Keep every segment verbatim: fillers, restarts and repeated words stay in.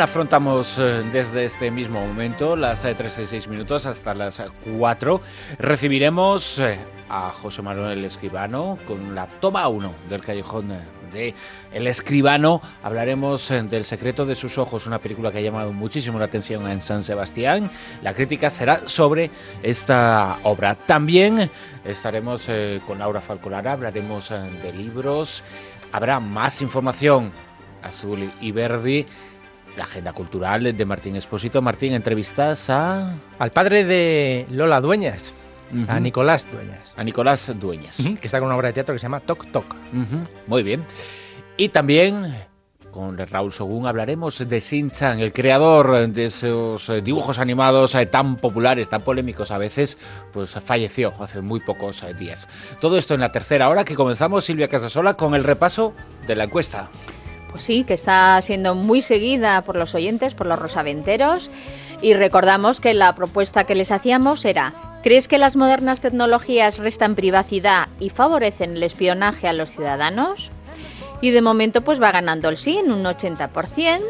afrontamos eh, desde este mismo momento, las eh, tres y seis minutos hasta las cuatro. Recibiremos eh, a José Manuel Escribano con la toma uno del Callejón de El Escribano. Hablaremos eh, del secreto de sus ojos, una película que ha llamado muchísimo la atención en San Sebastián. La crítica será sobre esta obra. También estaremos eh, con Laura Falcolara, hablaremos eh, de libros. Habrá más información azul y verde. La agenda cultural de Martín Expósito. Martín, entrevistas a... al padre de Lola Dueñas, uh-huh. a Nicolás Dueñas. A Nicolás Dueñas. Uh-huh. Que está con una obra de teatro que se llama Toc Toc. Uh-huh. Muy bien. Y también con Raúl Sogún hablaremos de Shin-Chan, el creador de esos dibujos animados tan populares, tan polémicos a veces, pues falleció hace muy pocos días. Todo esto en la tercera hora, que comenzamos, Silvia Casasola, con el repaso de la encuesta. Pues sí, que está siendo muy seguida por los oyentes, por los rosaventeros, y recordamos que la propuesta que les hacíamos era: ¿crees que las modernas tecnologías restan privacidad y favorecen el espionaje a los ciudadanos? Y de momento pues va ganando el sí en un ochenta por ciento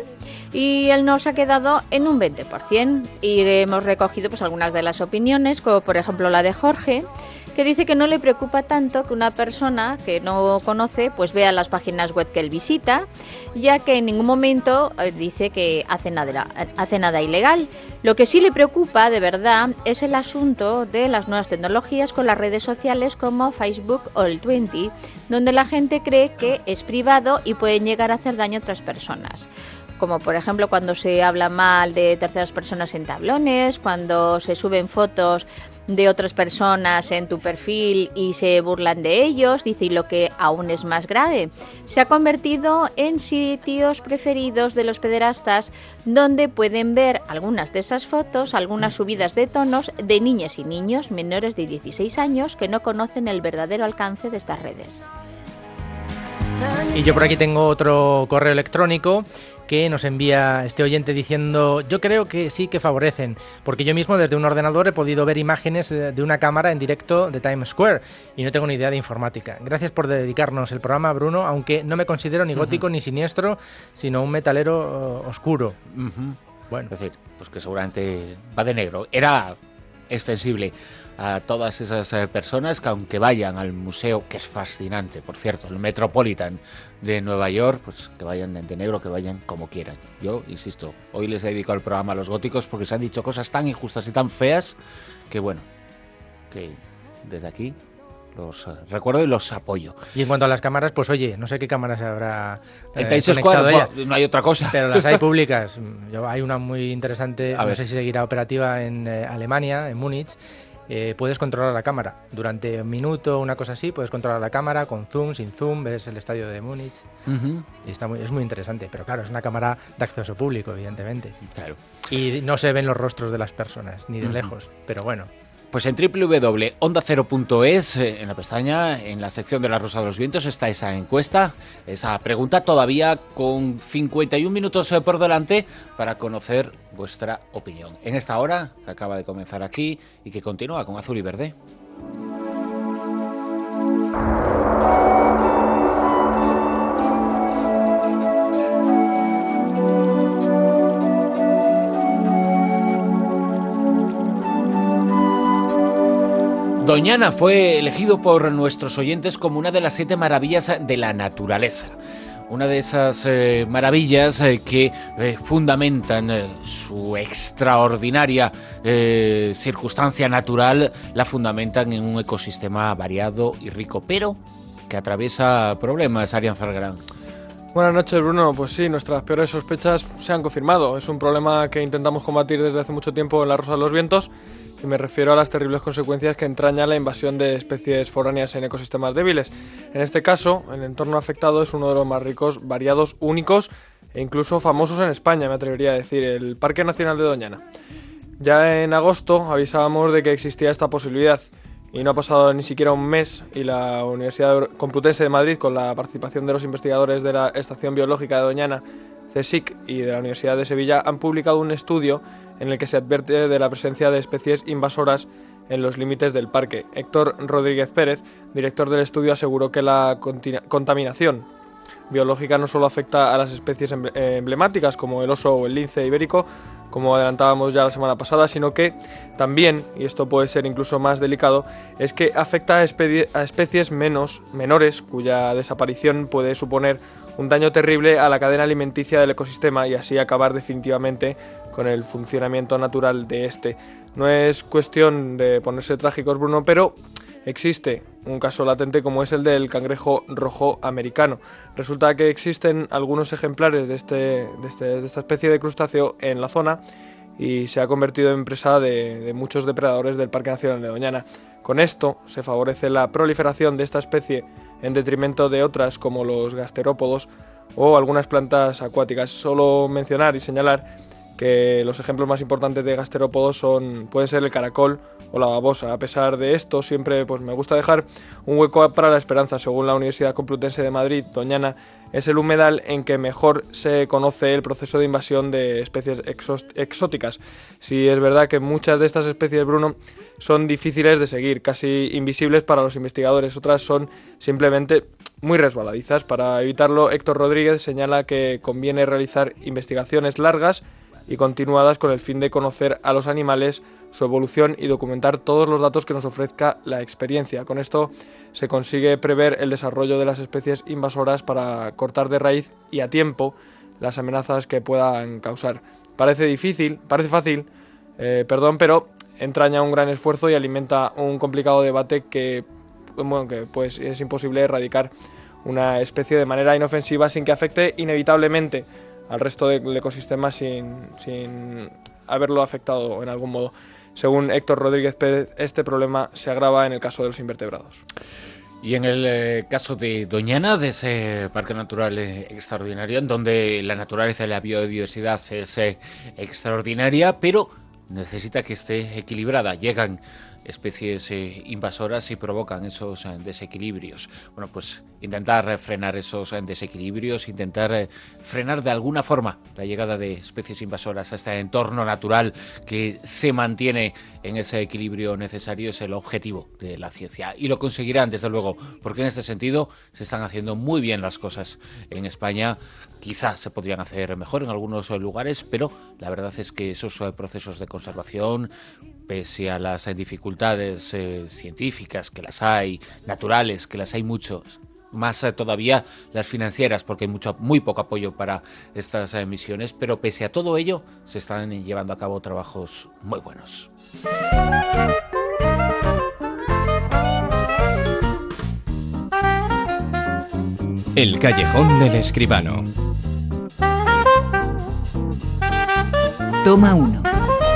y el no se ha quedado en un veinte por ciento. Y hemos recogido pues algunas de las opiniones, como por ejemplo la de Jorge, que dice que no le preocupa tanto que una persona que no conoce pues vea las páginas web que él visita, ya que en ningún momento eh, dice que hace nada, hace nada ilegal. Lo que sí le preocupa de verdad es el asunto de las nuevas tecnologías con las redes sociales como Facebook o el veinte, donde la gente cree que es privado y pueden llegar a hacer daño a otras personas. Como por ejemplo cuando se habla mal de terceras personas en tablones, cuando se suben fotos de otras personas en tu perfil y se burlan de ellos, dice, y lo que aún es más grave, se ha convertido en sitios preferidos de los pederastas, donde pueden ver algunas de esas fotos, algunas subidas de tonos de niñas y niños menores de dieciséis años que no conocen el verdadero alcance de estas redes. Y yo por aquí tengo otro correo electrónico que nos envía este oyente diciendo: yo creo que sí que favorecen, porque yo mismo desde un ordenador he podido ver imágenes de una cámara en directo de Times Square y no tengo ni idea de informática. Gracias por dedicarnos el programa, Bruno, aunque no me considero ni gótico uh-huh. ni siniestro, sino un metalero uh, oscuro. Uh-huh. Bueno, es decir, pues que seguramente va de negro. Era extensible a todas esas eh, personas que, aunque vayan al museo, que es fascinante, por cierto, el Metropolitan de Nueva York, pues que vayan de negro, que vayan como quieran. Yo, insisto, hoy les he dedicado el programa a los góticos porque se han dicho cosas tan injustas y tan feas que, bueno, que desde aquí los uh, recuerdo y los apoyo. Y en cuanto a las cámaras, pues oye, no sé qué cámaras habrá eh, conectado ella, no hay otra cosa. Pero las hay públicas. Yo, hay una muy interesante, a no ver. sé si seguirá operativa en eh, Alemania, en Múnich. Eh, puedes controlar la cámara durante un minuto, una cosa así, puedes controlar la cámara con zoom, sin zoom, ves el estadio de Múnich. Uh-huh. Y está muy, es muy interesante, pero claro, es una cámara de acceso público, evidentemente. Claro. Y no se ven los rostros de las personas, ni de uh-huh. lejos, pero bueno. Pues en doble u doble u doble u punto onda cero punto es, en la pestaña, en la sección de la Rosa de los Vientos, está esa encuesta, esa pregunta, todavía con cincuenta y un minutos por delante para conocer vuestra opinión. En esta hora, que acaba de comenzar aquí y que continúa con Azul y Verde. Doñana fue elegido por nuestros oyentes como una de las siete maravillas de la naturaleza. Una de esas eh, maravillas eh, que eh, fundamentan eh, su extraordinaria eh, circunstancia natural, la fundamentan en un ecosistema variado y rico, pero que atraviesa problemas. Arián Zargarán. Buenas noches, Bruno. Pues sí, nuestras peores sospechas se han confirmado. Es un problema que intentamos combatir desde hace mucho tiempo en la Rosa de los Vientos, y me refiero a las terribles consecuencias que entraña la invasión de especies foráneas en ecosistemas débiles. En este caso, el entorno afectado es uno de los más ricos, variados, únicos e incluso famosos en España, me atrevería a decir, el Parque Nacional de Doñana. Ya en agosto avisábamos de que existía esta posibilidad, y no ha pasado ni siquiera un mes y la Universidad Complutense de Madrid, con la participación de los investigadores de la Estación Biológica de Doñana, CSIC, y de la Universidad de Sevilla, han publicado un estudio en el que se advierte de la presencia de especies invasoras en los límites del parque. Héctor Rodríguez Pérez, director del estudio, aseguró que la contaminación biológica no solo afecta a las especies emblemáticas como el oso o el lince ibérico, como adelantábamos ya la semana pasada, sino que también, y esto puede ser incluso más delicado, es que afecta a, espe- a especies menos, menores, cuya desaparición puede suponer un daño terrible a la cadena alimenticia del ecosistema y así acabar definitivamente con el funcionamiento natural de este. No es cuestión de ponerse trágicos, Bruno, pero existe un caso latente como es el del cangrejo rojo americano. Resulta que existen algunos ejemplares de, este, de, este, de esta especie de crustáceo en la zona y se ha convertido en presa de, de muchos depredadores del Parque Nacional de Doñana. Con esto se favorece la proliferación de esta especie en detrimento de otras como los gasterópodos o algunas plantas acuáticas. Solo mencionar y señalar que los ejemplos más importantes de gasterópodos son, pueden ser el caracol o la babosa. A pesar de esto, siempre pues, me gusta dejar un hueco para la esperanza. Según la Universidad Complutense de Madrid, Doñana es el humedal en que mejor se conoce el proceso de invasión de especies exos- exóticas. Sí, es verdad que muchas de estas especies, Bruno, son difíciles de seguir, casi invisibles para los investigadores. Otras son simplemente muy resbaladizas. Para evitarlo, Héctor Rodríguez señala que conviene realizar investigaciones largas y continuadas con el fin de conocer a los animales, su evolución y documentar todos los datos que nos ofrezca la experiencia. Con esto se consigue prever el desarrollo de las especies invasoras para cortar de raíz y a tiempo las amenazas que puedan causar. Parece difícil, parece fácil, eh, perdón, pero entraña un gran esfuerzo y alimenta un complicado debate que, bueno, que pues es imposible erradicar una especie de manera inofensiva sin que afecte inevitablemente al resto del ecosistema sin, sin haberlo afectado en algún modo. Según Héctor Rodríguez Pérez, este problema se agrava en el caso de los invertebrados. Y en el eh, caso de Doñana, de ese parque natural eh, extraordinario, en donde la naturaleza y la biodiversidad es eh, extraordinaria, pero necesita que esté equilibrada. Llegan especies eh, invasoras y provocan esos eh, desequilibrios. Bueno, pues intentar frenar esos eh, desequilibrios, intentar eh, frenar de alguna forma la llegada de especies invasoras a este entorno natural que se mantiene en ese equilibrio necesario es el objetivo de la ciencia. Y lo conseguirán, desde luego, porque en este sentido se están haciendo muy bien las cosas en España. Quizás se podrían hacer mejor en algunos lugares, pero la verdad es que esos procesos de conservación, pese a las dificultades eh, científicas, que las hay, naturales, que las hay muchos, más eh, todavía las financieras, porque hay mucho, muy poco apoyo para estas eh, misiones, pero pese a todo ello, se están llevando a cabo trabajos muy buenos. El callejón del escribano. Toma uno.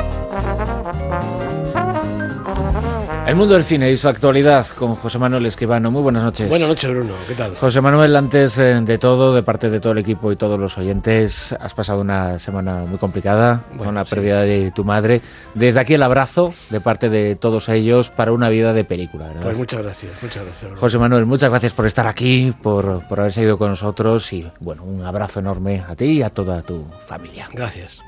El mundo del cine y su actualidad con José Manuel Escribano. Muy buenas noches. Buenas noches, Bruno. ¿Qué tal? José Manuel, antes de todo, de parte de todo el equipo y todos los oyentes, has pasado una semana muy complicada, bueno, con la sí. pérdida de tu madre. Desde aquí el abrazo de parte de todos ellos para una vida de película, ¿verdad? Pues muchas gracias, muchas gracias. Bruno. José Manuel, muchas gracias por estar aquí, por, por haberse ido con nosotros y, bueno, un abrazo enorme a ti y a toda tu familia. Gracias.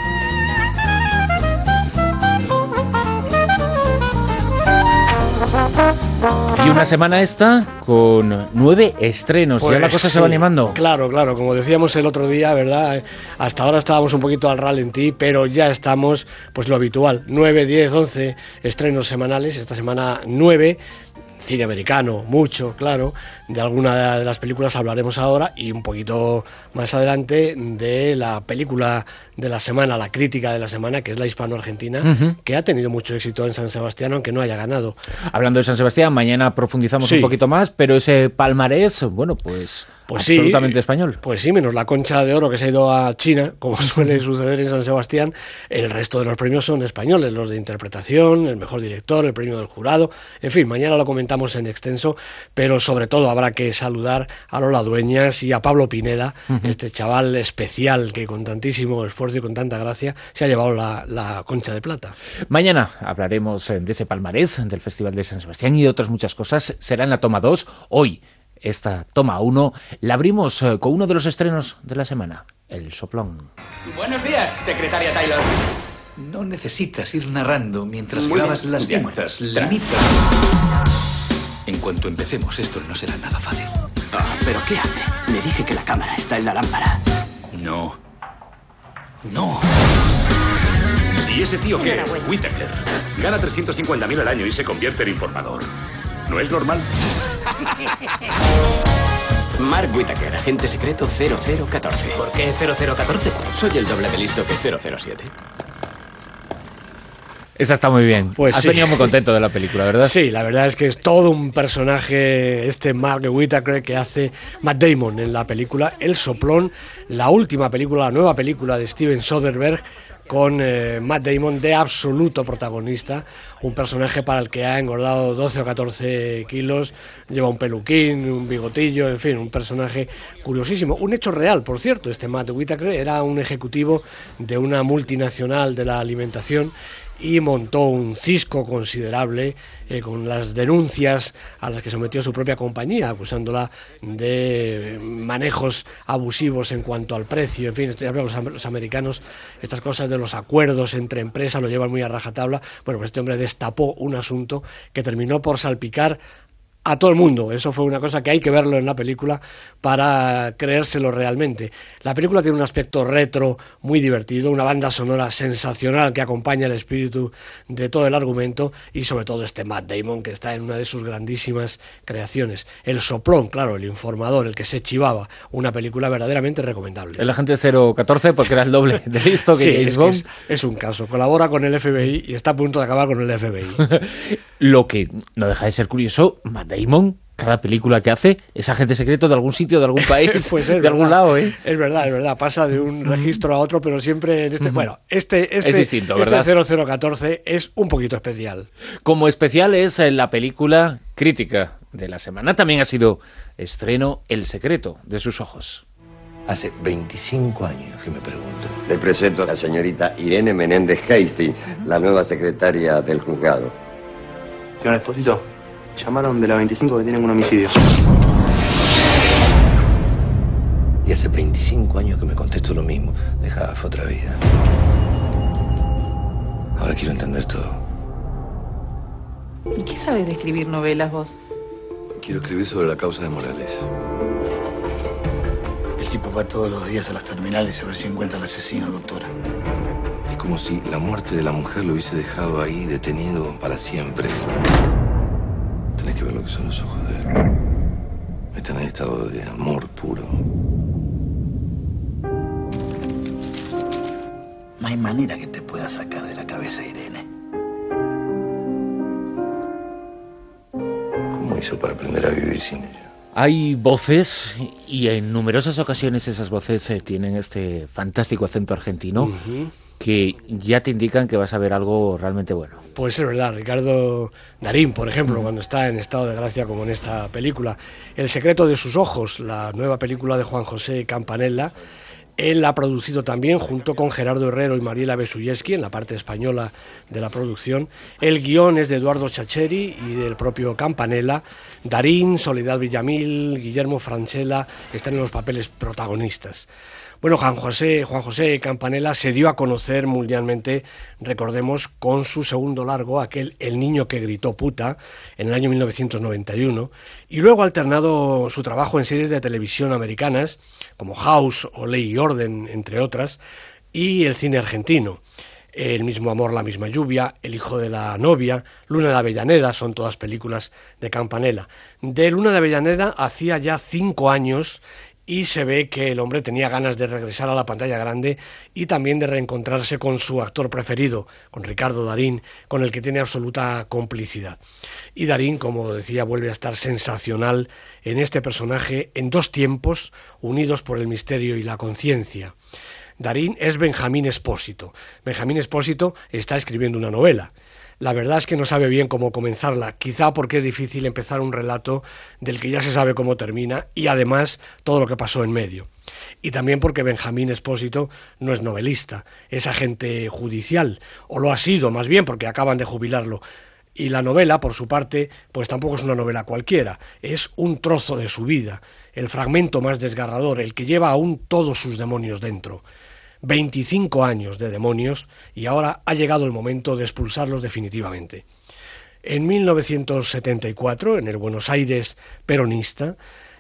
Y una semana esta con nueve estrenos, pues, ya la cosa sí, se va animando. Claro, claro, como decíamos el otro día, ¿verdad? Hasta ahora estábamos un poquito al ralentí, pero ya estamos, pues lo habitual, nueve, diez, once estrenos semanales, esta semana nueve. Cine americano, mucho, claro. De alguna de las películas hablaremos ahora y un poquito más adelante de la película de la semana, la crítica de la semana, que es la hispano-argentina, uh-huh. que ha tenido mucho éxito en San Sebastián, aunque no haya ganado. Hablando de San Sebastián, mañana profundizamos sí. un poquito más, pero ese palmarés, bueno, pues... Pues absolutamente sí, español. Pues sí, menos la Concha de Oro que se ha ido a China, como suele suceder en San Sebastián, el resto de los premios son españoles, los de interpretación, el mejor director, el premio del jurado, en fin, mañana lo comentamos en extenso, pero sobre todo habrá que saludar a Lola Dueñas y a Pablo Pineda, uh-huh. este chaval especial que con tantísimo esfuerzo y con tanta gracia se ha llevado la, la Concha de Plata. Mañana hablaremos de ese palmarés, del Festival de San Sebastián y de otras muchas cosas, será en la toma dos, hoy. Esta toma uno la abrimos eh, con uno de los estrenos de la semana, El Soplón. Buenos días, secretaria Taylor. No necesitas ir narrando mientras Muy grabas bien. las Bien. cintas. Limita. En cuanto empecemos, esto no será nada fácil. Ah, ¿pero qué hace? Le dije que la cámara está en la lámpara. No. No. ¿Y ese tío qué? Whittaker. Gana trescientos cincuenta mil al año y se convierte en informador. ¿No es normal? Mark Whittaker, agente secreto cero cero catorce. ¿Por qué cero cero catorce? Soy el doble de listo que cero cero siete. Esa está muy bien. Pues Has sí. venido muy contento de la película, ¿verdad? Sí, la verdad es que es todo un personaje, este Mark Whittaker que hace Matt Damon en la película El Soplón, la última película, la nueva película de Steven Soderbergh, con eh, Matt Damon de absoluto protagonista, un personaje para el que ha engordado doce o catorce kilos, lleva un peluquín, un bigotillo, en fin, un personaje curiosísimo. Un hecho real, por cierto, este Matt Whittaker era un ejecutivo de una multinacional de la alimentación y montó un cisco considerable eh, con las denuncias a las que sometió su propia compañía, acusándola de manejos abusivos en cuanto al precio. En fin, estoy hablando de los, los americanos, estas cosas de los acuerdos entre empresas lo llevan muy a rajatabla. Bueno, pues este hombre destapó un asunto que terminó por salpicar a todo el mundo. Eso fue una cosa que hay que verlo en la película para creérselo realmente. La película tiene un aspecto retro muy divertido, una banda sonora sensacional que acompaña el espíritu de todo el argumento y sobre todo este Matt Damon que está en una de sus grandísimas creaciones. El Soplón, claro, el informador, el que se chivaba, una película verdaderamente recomendable. El agente cero catorce porque era el doble de listo que sí, James es, Bond. que es, es un caso. Colabora con el F B I y está a punto de acabar con el F B I. Lo que no deja de ser curioso, Matt Damon, cada película que hace es agente secreto de algún sitio, de algún país, pues de verdad, algún lado, ¿eh? Es verdad, es verdad, pasa de un registro a otro, pero siempre en este... Bueno, este, este, es distinto, ¿verdad? Este cero cero catorce es un poquito especial. Como especial es la película crítica de la semana, también ha sido estreno El secreto de sus ojos. Hace veinticinco años que me pregunto. Le presento a la señorita Irene Menéndez Hastings, la nueva secretaria del juzgado. Señor Esposito, llamaron de la veinticinco que tienen un homicidio. Y hace veinticinco años que me contesto lo mismo. Dejá, fue otra vida. Ahora quiero entender todo. ¿Y qué sabes de escribir novelas vos? Quiero escribir sobre la causa de Morales. El tipo va todos los días a las terminales a ver si encuentra al asesino, doctora. Es como si la muerte de la mujer lo hubiese dejado ahí detenido para siempre. Tenés que ver lo que son los ojos de él. Están en estado de amor puro. No hay manera que te pueda sacar de la cabeza, Irene. ¿Cómo hizo para aprender a vivir sin ella? Hay voces, y en numerosas ocasiones esas voces eh, tienen este fantástico acento argentino, uh-huh, que ya te indican que vas a ver algo realmente bueno. Pues es verdad, Ricardo Darín, por ejemplo, uh-huh, cuando está en estado de gracia como en esta película. El secreto de sus ojos, la nueva película de Juan José Campanella. Él la ha producido también junto con Gerardo Herrero y Mariela Besuyevsky en la parte española de la producción. El guión es de Eduardo Chacheri y del propio Campanella. Darín, Soledad Villamil, Guillermo Francella están en los papeles protagonistas. Bueno, Juan José, Juan José Campanella se dio a conocer mundialmente, recordemos, con su segundo largo, aquel El niño que gritó puta, en el año mil novecientos noventa y uno, y luego ha alternado su trabajo en series de televisión americanas, como House o Ley y Orden, entre otras, y el cine argentino. El mismo amor, la misma lluvia, El hijo de la novia, Luna de Avellaneda, son todas películas de Campanella. De Luna de Avellaneda hacía ya cinco años y se ve que el hombre tenía ganas de regresar a la pantalla grande y también de reencontrarse con su actor preferido, con Ricardo Darín, con el que tiene absoluta complicidad. Y Darín, como decía, vuelve a estar sensacional en este personaje en dos tiempos, unidos por el misterio y la conciencia. Darín es Benjamín Espósito. Benjamín Espósito está escribiendo una novela. La verdad es que no sabe bien cómo comenzarla, quizá porque es difícil empezar un relato del que ya se sabe cómo termina y además todo lo que pasó en medio. Y también porque Benjamín Espósito no es novelista, es agente judicial, o lo ha sido más bien porque acaban de jubilarlo. Y la novela, por su parte, pues tampoco es una novela cualquiera, es un trozo de su vida, el fragmento más desgarrador, el que lleva aún todos sus demonios dentro. veinticinco años de demonios y ahora ha llegado el momento de expulsarlos definitivamente. En mil novecientos setenta y cuatro, en el Buenos Aires peronista,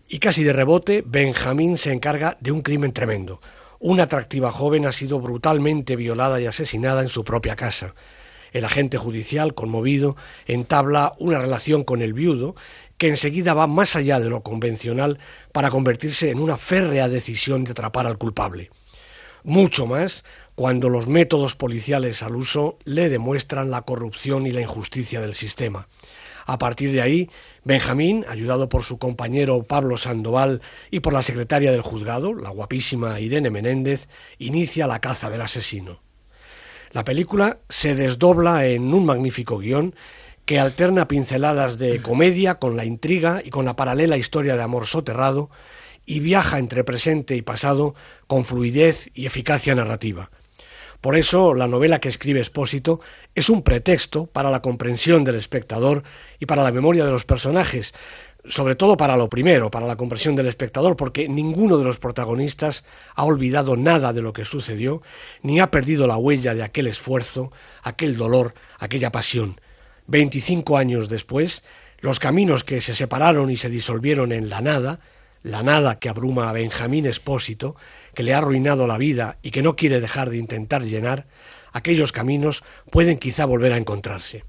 Y casi de rebote, Benjamín se encarga de un crimen tremendo. Una atractiva joven ha sido brutalmente violada y asesinada en su propia casa. El agente judicial, conmovido, entabla una relación con el viudo que enseguida va más allá de lo convencional para convertirse en una férrea decisión de atrapar al culpable. Mucho más cuando los métodos policiales al uso le demuestran la corrupción y la injusticia del sistema. A partir de ahí, Benjamín, ayudado por su compañero Pablo Sandoval y por la secretaria del juzgado, la guapísima Irene Menéndez, inicia la caza del asesino. La película se desdobla en un magnífico guión que alterna pinceladas de comedia con la intriga y con la paralela historia de amor soterrado y viaja entre presente y pasado con fluidez y eficacia narrativa. Por eso, la novela que escribe Espósito es un pretexto para la comprensión del espectador y para la memoria de los personajes, sobre todo para lo primero, para la comprensión del espectador, porque ninguno de los protagonistas ha olvidado nada de lo que sucedió, ni ha perdido la huella de aquel esfuerzo, aquel dolor, aquella pasión. Veinticinco años después, los caminos que se separaron y se disolvieron en la nada, la nada que abruma a Benjamín Espósito, que le ha arruinado la vida y que no quiere dejar de intentar llenar, aquellos caminos pueden quizá volver a encontrarse.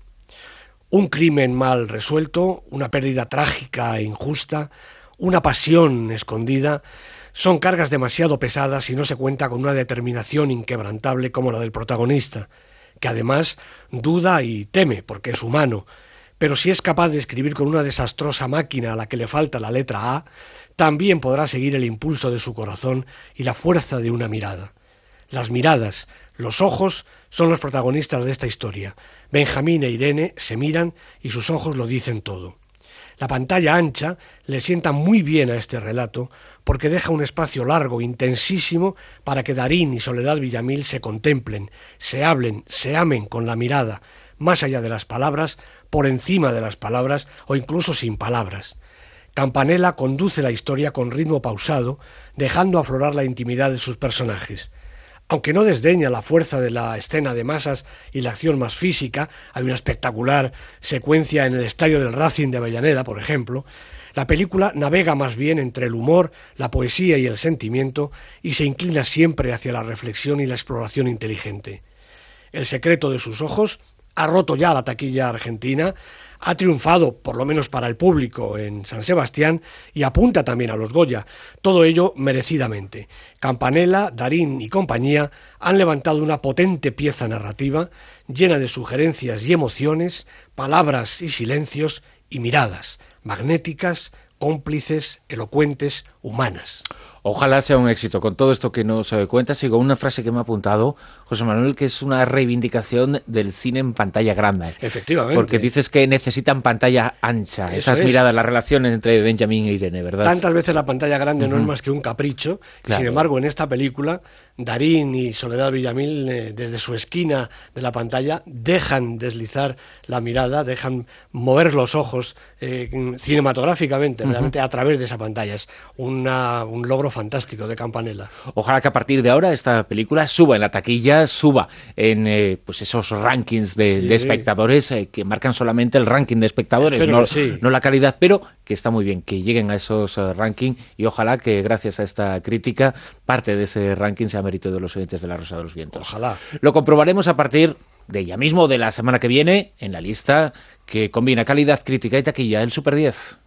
Un crimen mal resuelto, una pérdida trágica e injusta, una pasión escondida, son cargas demasiado pesadas si no se cuenta con una determinación inquebrantable como la del protagonista, que además duda y teme porque es humano, pero si es capaz de escribir con una desastrosa máquina a la que le falta la letra A, también podrá seguir el impulso de su corazón y la fuerza de una mirada. Las miradas, los ojos, son los protagonistas de esta historia. Benjamín e Irene se miran y sus ojos lo dicen todo. La pantalla ancha le sienta muy bien a este relato porque deja un espacio largo, intensísimo, para que Darín y Soledad Villamil se contemplen, se hablen, se amen con la mirada, más allá de las palabras, por encima de las palabras o incluso sin palabras. Campanella conduce la historia con ritmo pausado, dejando aflorar la intimidad de sus personajes. Aunque no desdeña la fuerza de la escena de masas y la acción más física, hay una espectacular secuencia en el estadio del Racing de Avellaneda, por ejemplo, la película navega más bien entre el humor, la poesía y el sentimiento y se inclina siempre hacia la reflexión y la exploración inteligente. El secreto de sus ojos ha roto ya la taquilla argentina, ha triunfado, por lo menos para el público, en San Sebastián y apunta también a los Goya, todo ello merecidamente. Campanella, Darín y compañía han levantado una potente pieza narrativa llena de sugerencias y emociones, palabras y silencios y miradas, magnéticas, cómplices, elocuentes, humanas. Ojalá sea un éxito con todo esto que nos cuentas y con una frase que me ha apuntado José Manuel, que es una reivindicación del cine en pantalla grande. Efectivamente. Porque dices que necesitan pantalla ancha, Eso esas es. miradas, las relaciones entre Benjamín e Irene, ¿verdad? Tantas veces la pantalla grande Uh-huh. no es más que un capricho, Claro. sin embargo en esta película Darín y Soledad Villamil eh, desde su esquina de la pantalla dejan deslizar la mirada, dejan mover los ojos eh, cinematográficamente, Uh-huh. realmente a través de esa pantalla. Es una, un logro fantástico de Campanella. Ojalá que a partir de ahora esta película suba en la taquilla, suba en eh, pues esos rankings de, Sí. de espectadores eh, que marcan solamente el ranking de espectadores, Espero no, que sí. no la calidad, pero que está muy bien que lleguen a esos eh, rankings y ojalá que gracias a esta crítica parte de ese ranking sea mérito de los oyentes de La Rosa de los Vientos. Ojalá. Lo comprobaremos a partir de ya mismo, de la semana que viene, en la lista que combina calidad, crítica y taquilla, el Super diez.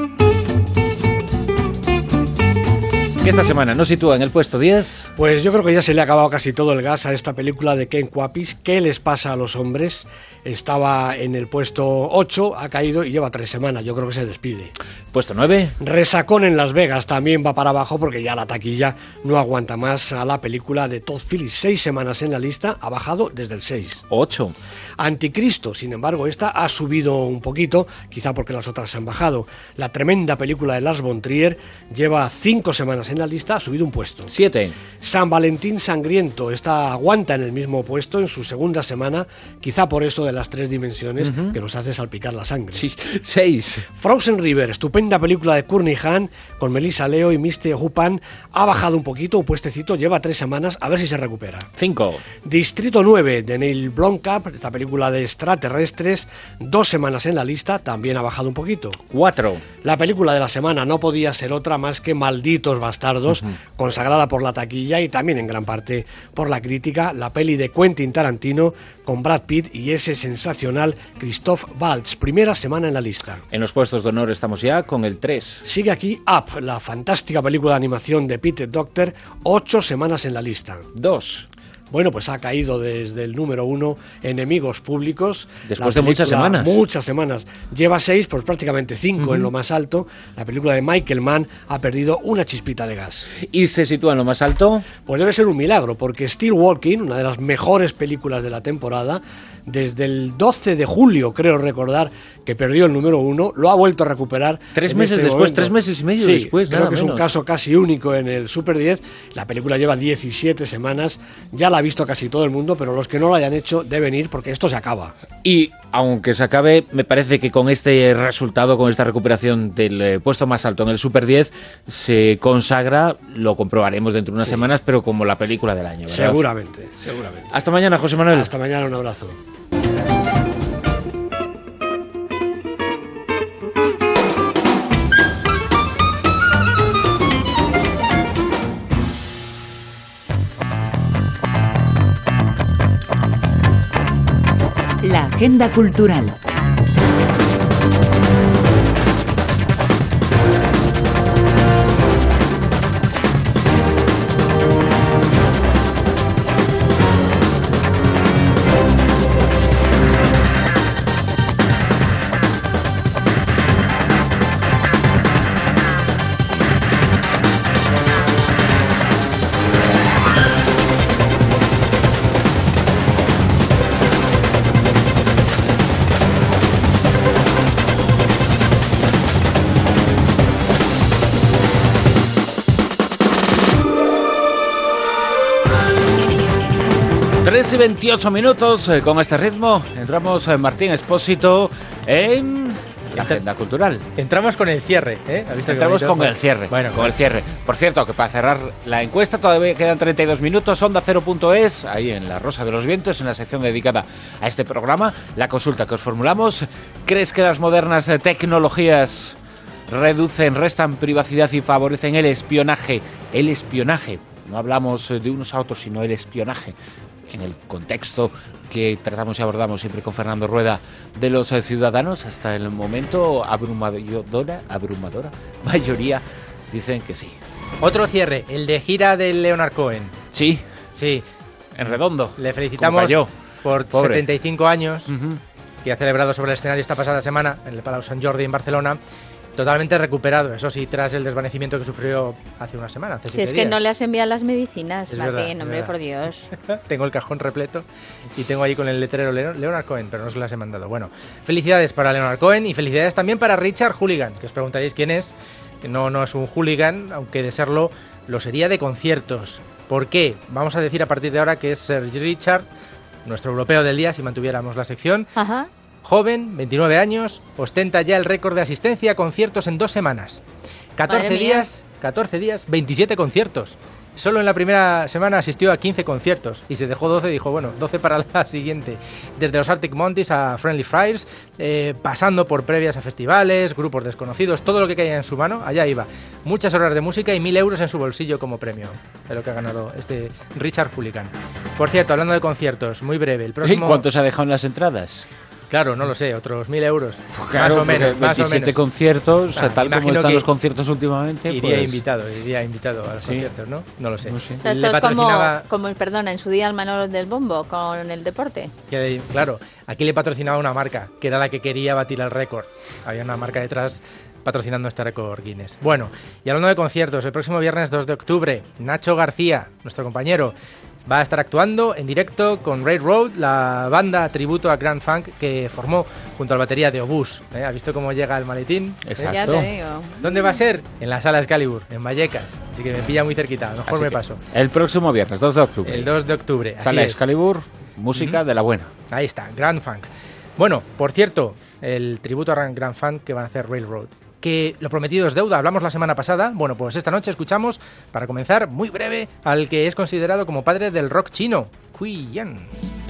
Que esta semana nos sitúa en el puesto diez. Pues yo creo que ya se le ha acabado casi todo el gas a esta película de Ken Kwapis. ¿Qué les pasa a los hombres? Estaba en el puesto ocho, ha caído y lleva tres semanas. Yo creo que se despide. Puesto nueve. Resacón en Las Vegas también va para abajo porque ya la taquilla no aguanta más a la película de Todd Phillips. Seis semanas en la lista, ha bajado desde el seis. ocho. Anticristo, sin embargo, esta ha subido un poquito, quizá porque las otras han bajado. La tremenda película de Lars von Trier lleva cinco semanas en en la lista, ha subido un puesto. Siete. San Valentín Sangriento, esta aguanta en el mismo puesto en su segunda semana, quizá por eso de las tres dimensiones uh-huh. que nos hace salpicar la sangre. Sí. Seis. Frozen River, estupenda película de Courtney Hahn con Melissa Leo y Misty Hupan, ha bajado un poquito, un puestecito, lleva tres semanas, a ver si se recupera. Cinco. Distrito nueve de Neil Blomkamp, esta película de extraterrestres, dos semanas en la lista, también ha bajado un poquito. Cuatro. La película de la semana no podía ser otra más que Malditos Bastardos, uh-huh. consagrada por la taquilla y también en gran parte por la crítica, la peli de Quentin Tarantino con Brad Pitt y ese sensacional Christoph Waltz, primera semana en la lista. En los puestos de honor estamos ya con el tres. Sigue aquí Up, la fantástica película de animación de Peter Docter, ocho semanas en la lista. Dos. Bueno, pues ha caído desde el número uno, Enemigos Públicos. Después de muchas semanas. Muchas semanas. Lleva seis, pues prácticamente cinco uh-huh. en lo más alto. La película de Michael Mann ha perdido una chispita de gas. ¿Y se sitúa en lo más alto? Pues debe ser un milagro, porque Still Walking, una de las mejores películas de la temporada, desde el doce de julio, creo recordar, que perdió el número uno, lo ha vuelto a recuperar. Tres meses este después, momento. tres meses y medio sí, después, creo nada que es menos. un caso casi único en el Super diez. La película lleva diecisiete semanas, ya la ha visto casi todo el mundo, pero los que no lo hayan hecho deben ir porque esto se acaba. Y aunque se acabe, me parece que con este resultado, con esta recuperación del eh, puesto más alto en el Super diez, se consagra, lo comprobaremos dentro de unas sí. semanas, pero como la película del año, ¿verdad? Seguramente, seguramente. Hasta mañana, José Manuel. Hasta mañana, un abrazo. La agenda cultural. tres y veintiocho minutos, eh, con este ritmo entramos en Martín Expósito en la agenda cultural. Entramos con el cierre, ¿eh? Entramos con el cierre, bueno, con bueno. el cierre. Por cierto, que para cerrar la encuesta todavía quedan treinta y dos minutos, onda cero punto es, ahí en La Rosa de los Vientos, en la sección dedicada a este programa, la consulta que os formulamos. ¿Crees que las modernas eh, tecnologías reducen, restan privacidad y favorecen el espionaje? El espionaje, no hablamos de unos a otros, sino el espionaje, en el contexto que tratamos y abordamos siempre con Fernando Rueda, de los ciudadanos. Hasta el momento, abrumadora, abrumadora mayoría dicen que sí. Otro cierre, el de gira de Leonard Cohen. Sí, sí, en redondo. Le felicitamos por Pobre. setenta y cinco años, uh-huh. que ha celebrado sobre el escenario esta pasada semana en el Palau Sant Jordi en Barcelona. Totalmente recuperado, eso sí, tras el desvanecimiento que sufrió hace una semana, hace Si es días. que no le has enviado las medicinas, es Martín, verdad, hombre, verdad. por Dios. Tengo el cajón repleto y tengo ahí con el letrero Leonard Cohen, pero no se las he mandado. Bueno, felicidades para Leonard Cohen y felicidades también para Richard Hooligan, que os preguntaréis quién es. No, no es un hooligan, aunque de serlo, lo sería de conciertos. ¿Por qué? Vamos a decir a partir de ahora que es Sir Richard, nuestro europeo del día, si mantuviéramos la sección. Ajá. Joven, veintinueve años, ostenta ya el récord de asistencia a conciertos en dos semanas. catorce días, catorce días, veintisiete conciertos. Solo en la primera semana asistió a quince conciertos y se dejó doce y dijo, bueno, doce para la siguiente. Desde los Arctic Monkeys a Friendly Fires, eh, pasando por previas a festivales, grupos desconocidos, todo lo que caía en su mano, allá iba. Muchas horas de música y mil euros en su bolsillo como premio. Es lo que ha ganado este Richard Hooligan. Por cierto, hablando de conciertos, muy breve. El próximo... ¿Y cuánto se ha dejado en las entradas? Claro, no lo sé, otros mil euros. Pues claro, más o menos, más o menos. conciertos, ah, tal como están los conciertos últimamente. Iría pues... invitado, iría invitado a los sí. conciertos, ¿no? No lo sé. No sé. O sea, esto es patrocinaba... como, como, perdona, en su día el Manolo del Bombo con el deporte. Que, claro, aquí le patrocinaba una marca, que era la que quería batir el récord. Había una marca detrás patrocinando este récord Guinness. Bueno, y hablando de conciertos, el próximo viernes dos de octubre, Nacho García, nuestro compañero, va a estar actuando en directo con Railroad, la banda tributo a Grand Funk que formó junto al batería de Obús. ¿Eh? ¿Has visto cómo llega el maletín? Exacto. Ya te digo. ¿Dónde va a ser? En la Sala Excalibur, en Vallecas. Así que me pilla muy cerquita, mejor Así me que paso. El próximo viernes, dos de octubre. El dos de octubre, así Sala es. Excalibur, música Ujú. de la buena. Ahí está, Grand Funk. Bueno, por cierto, el tributo a Grand Funk que van a hacer Railroad. Que lo prometido es deuda, hablamos la semana pasada. Bueno, pues esta noche escuchamos, para comenzar, muy breve, al que es considerado como padre del rock chino, Cui Yan.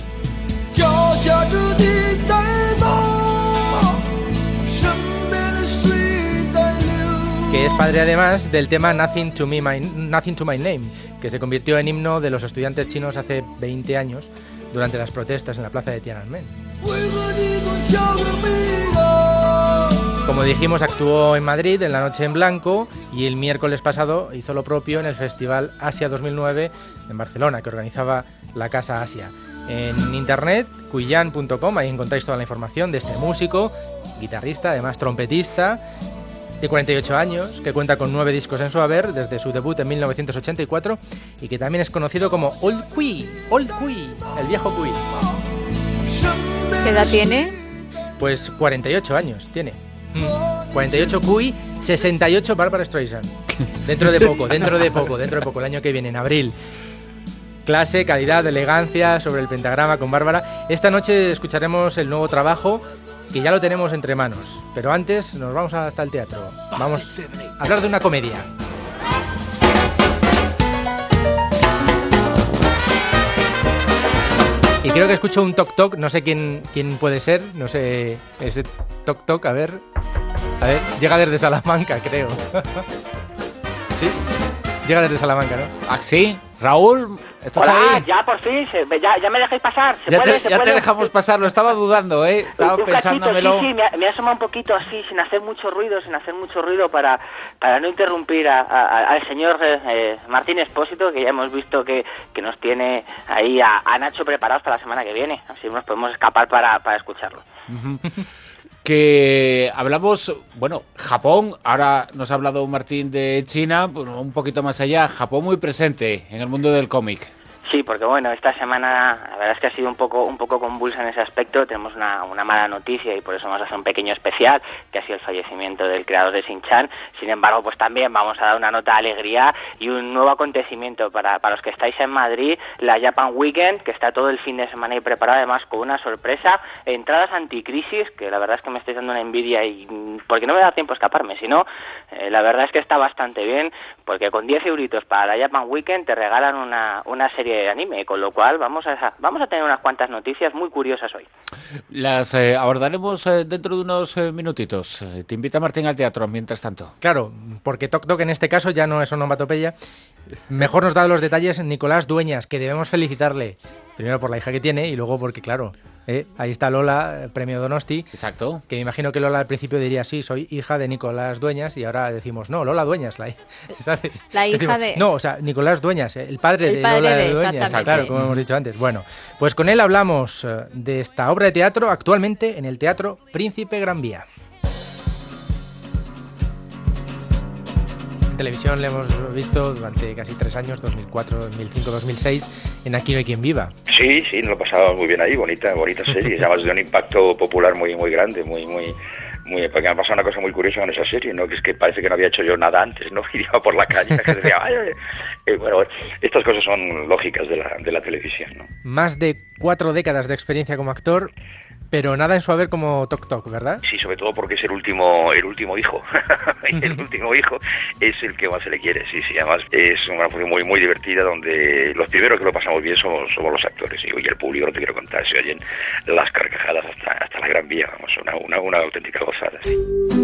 Que es padre además del tema Nothing to, me, my, Nothing to My Name, que se convirtió en himno de los estudiantes chinos hace veinte años durante las protestas en la plaza de Tiananmen. Como dijimos, actuó en Madrid en la Noche en Blanco y el miércoles pasado hizo lo propio en el Festival Asia dos mil nueve en Barcelona, que organizaba la Casa Asia. En internet, cuiyan punto com, ahí encontráis toda la información de este músico, guitarrista, además trompetista, de cuarenta y ocho años, que cuenta con nueve discos en su haber desde su debut en mil novecientos ochenta y cuatro y que también es conocido como Old Cui, Old Cui, el viejo Cui. ¿Qué edad tiene? Pues cuarenta y ocho años tiene. cuarenta y ocho Cui, sesenta y ocho Barbra Streisand. Dentro de poco, dentro de poco, dentro de poco, el año que viene, en abril. Clase, calidad, elegancia sobre el pentagrama con Bárbara. Esta noche escucharemos el nuevo trabajo que ya lo tenemos entre manos. Pero antes nos vamos hasta el teatro. Vamos a hablar de una comedia. Y creo que escucho un toc toc, no sé quién, quién puede ser, no sé, ese toc toc, a ver, a ver, llega desde Salamanca, creo. ¿Sí? Llega desde Salamanca, ¿no? ¿Ah, sí? Raúl, ¿estás Hola, ahí? ya por fin, se- ya, ya me dejáis pasar. ¿Se Ya, puede, te, se ya puede? te dejamos pasar, lo estaba dudando, ¿eh? Estaba Un cachito, pensándomelo. sí, sí, me ha, me ha asomado un poquito así, sin hacer mucho ruido, sin hacer mucho ruido para, para no interrumpir a, a- al señor eh, eh, Martín Expósito, que ya hemos visto que, que nos tiene ahí a, a Nacho preparados para la semana que viene. Así nos podemos escapar para, para escucharlo. Ujú. Que hablamos, bueno, Japón, ahora nos ha hablado Martín de China, bueno, un poquito más allá, Japón muy presente en el mundo del cómic. Sí, porque bueno, esta semana la verdad es que ha sido un poco un poco convulsa en ese aspecto. Tenemos una, una mala noticia y por eso vamos a hacer un pequeño especial, que ha sido el fallecimiento del creador de Shin-Chan. Sin embargo, pues también vamos a dar una nota de alegría y un nuevo acontecimiento para, para los que estáis en Madrid, la Japan Weekend, que está todo el fin de semana y preparada además con una sorpresa, entradas anticrisis, que la verdad es que me estáis dando una envidia y porque no me da tiempo a escaparme, si no, eh, la verdad es que está bastante bien, porque con diez euritos para la Japan Weekend te regalan una, una serie de anime, con lo cual vamos a vamos a tener unas cuantas noticias muy curiosas hoy. Las eh, abordaremos eh, dentro de unos eh, minutitos. Eh, te invita Martín al teatro, mientras tanto. Claro, porque Toc Toc en este caso ya no es onomatopeya. Mejor nos da los detalles Nicolás Dueñas, que debemos felicitarle. Primero por la hija que tiene y luego porque, claro, eh, ahí está Lola, eh, premio Donosti. Exacto. Que me imagino que Lola al principio diría, sí, soy hija de Nicolás Dueñas, y ahora decimos, no, Lola Dueñas, la, ¿sabes? La hija Decimos, de... No, o sea, Nicolás Dueñas, eh, el padre El de padre Lola de, Dueñas. exactamente. Claro, como hemos dicho antes. Bueno, pues con él hablamos eh, de esta obra de teatro actualmente en el Teatro Príncipe Gran Vía. En televisión le hemos visto durante casi tres años, dos mil cuatro, dos mil cinco, dos mil seis, en Aquí no hay quien viva. Sí, sí, nos lo pasábamos muy bien ahí, bonita, bonita serie, además de un impacto popular muy muy grande, muy, muy, muy, porque me ha pasado una cosa muy curiosa con esa serie, ¿no? Que es que parece que no había hecho yo nada antes, ¿no? Y iba por la calle, que decía, ay, ay, ay. Bueno, estas cosas son lógicas de la, de la televisión, ¿no? Más de cuatro décadas de experiencia como actor, pero nada en su haber como Toc Toc, ¿verdad? Sí, sobre todo porque es el último el último hijo. El último hijo es el que más se le quiere, sí, sí. Además es una función muy muy divertida donde los primeros que lo pasamos bien somos, somos los actores. Y oye, el público, no te quiero contar, se oyen las carcajadas hasta, hasta la Gran Vía, vamos, una, una, una auténtica gozada, sí.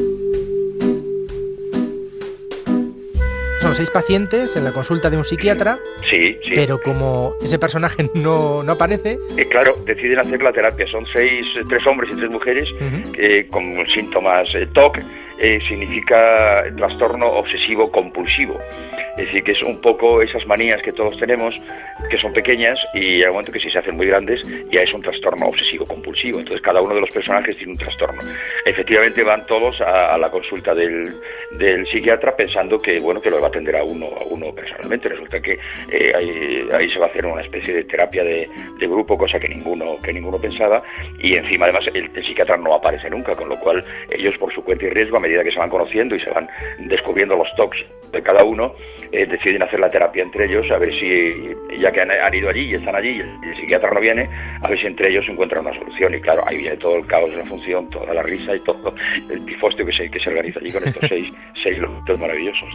Son seis pacientes en la consulta de un psiquiatra, Sí, sí. pero como ese personaje no, no aparece... Eh, claro, deciden hacer la terapia. Son seis, eh, tres hombres y tres mujeres Uh-huh. eh, con síntomas eh, T O C eh, significa trastorno obsesivo compulsivo. Es decir, que es un poco esas manías que todos tenemos, que son pequeñas y al momento que si se hacen muy grandes ya es un trastorno obsesivo compulsivo. Entonces cada uno de los personajes tiene un trastorno. Efectivamente van todos a, a la consulta del, del psiquiatra pensando que bueno que lo va a atender a uno a uno personalmente. Resulta que eh, ahí, ahí se va a hacer una especie de terapia de, de grupo, cosa que ninguno que ninguno pensaba, y encima además el, el psiquiatra no aparece nunca, con lo cual ellos por su cuenta y riesgo, a medida que se van conociendo y se van descubriendo los tocs de cada uno, eh, deciden hacer la terapia entre ellos, a ver si, ya que han, han ido allí y están allí y el, y el psiquiatra no viene, a ver si entre ellos encuentran una solución. Y claro, ahí viene todo el caos de la función, toda la risa y todo el pifostio que se, que se organiza allí con estos seis, seis locutos maravillosos.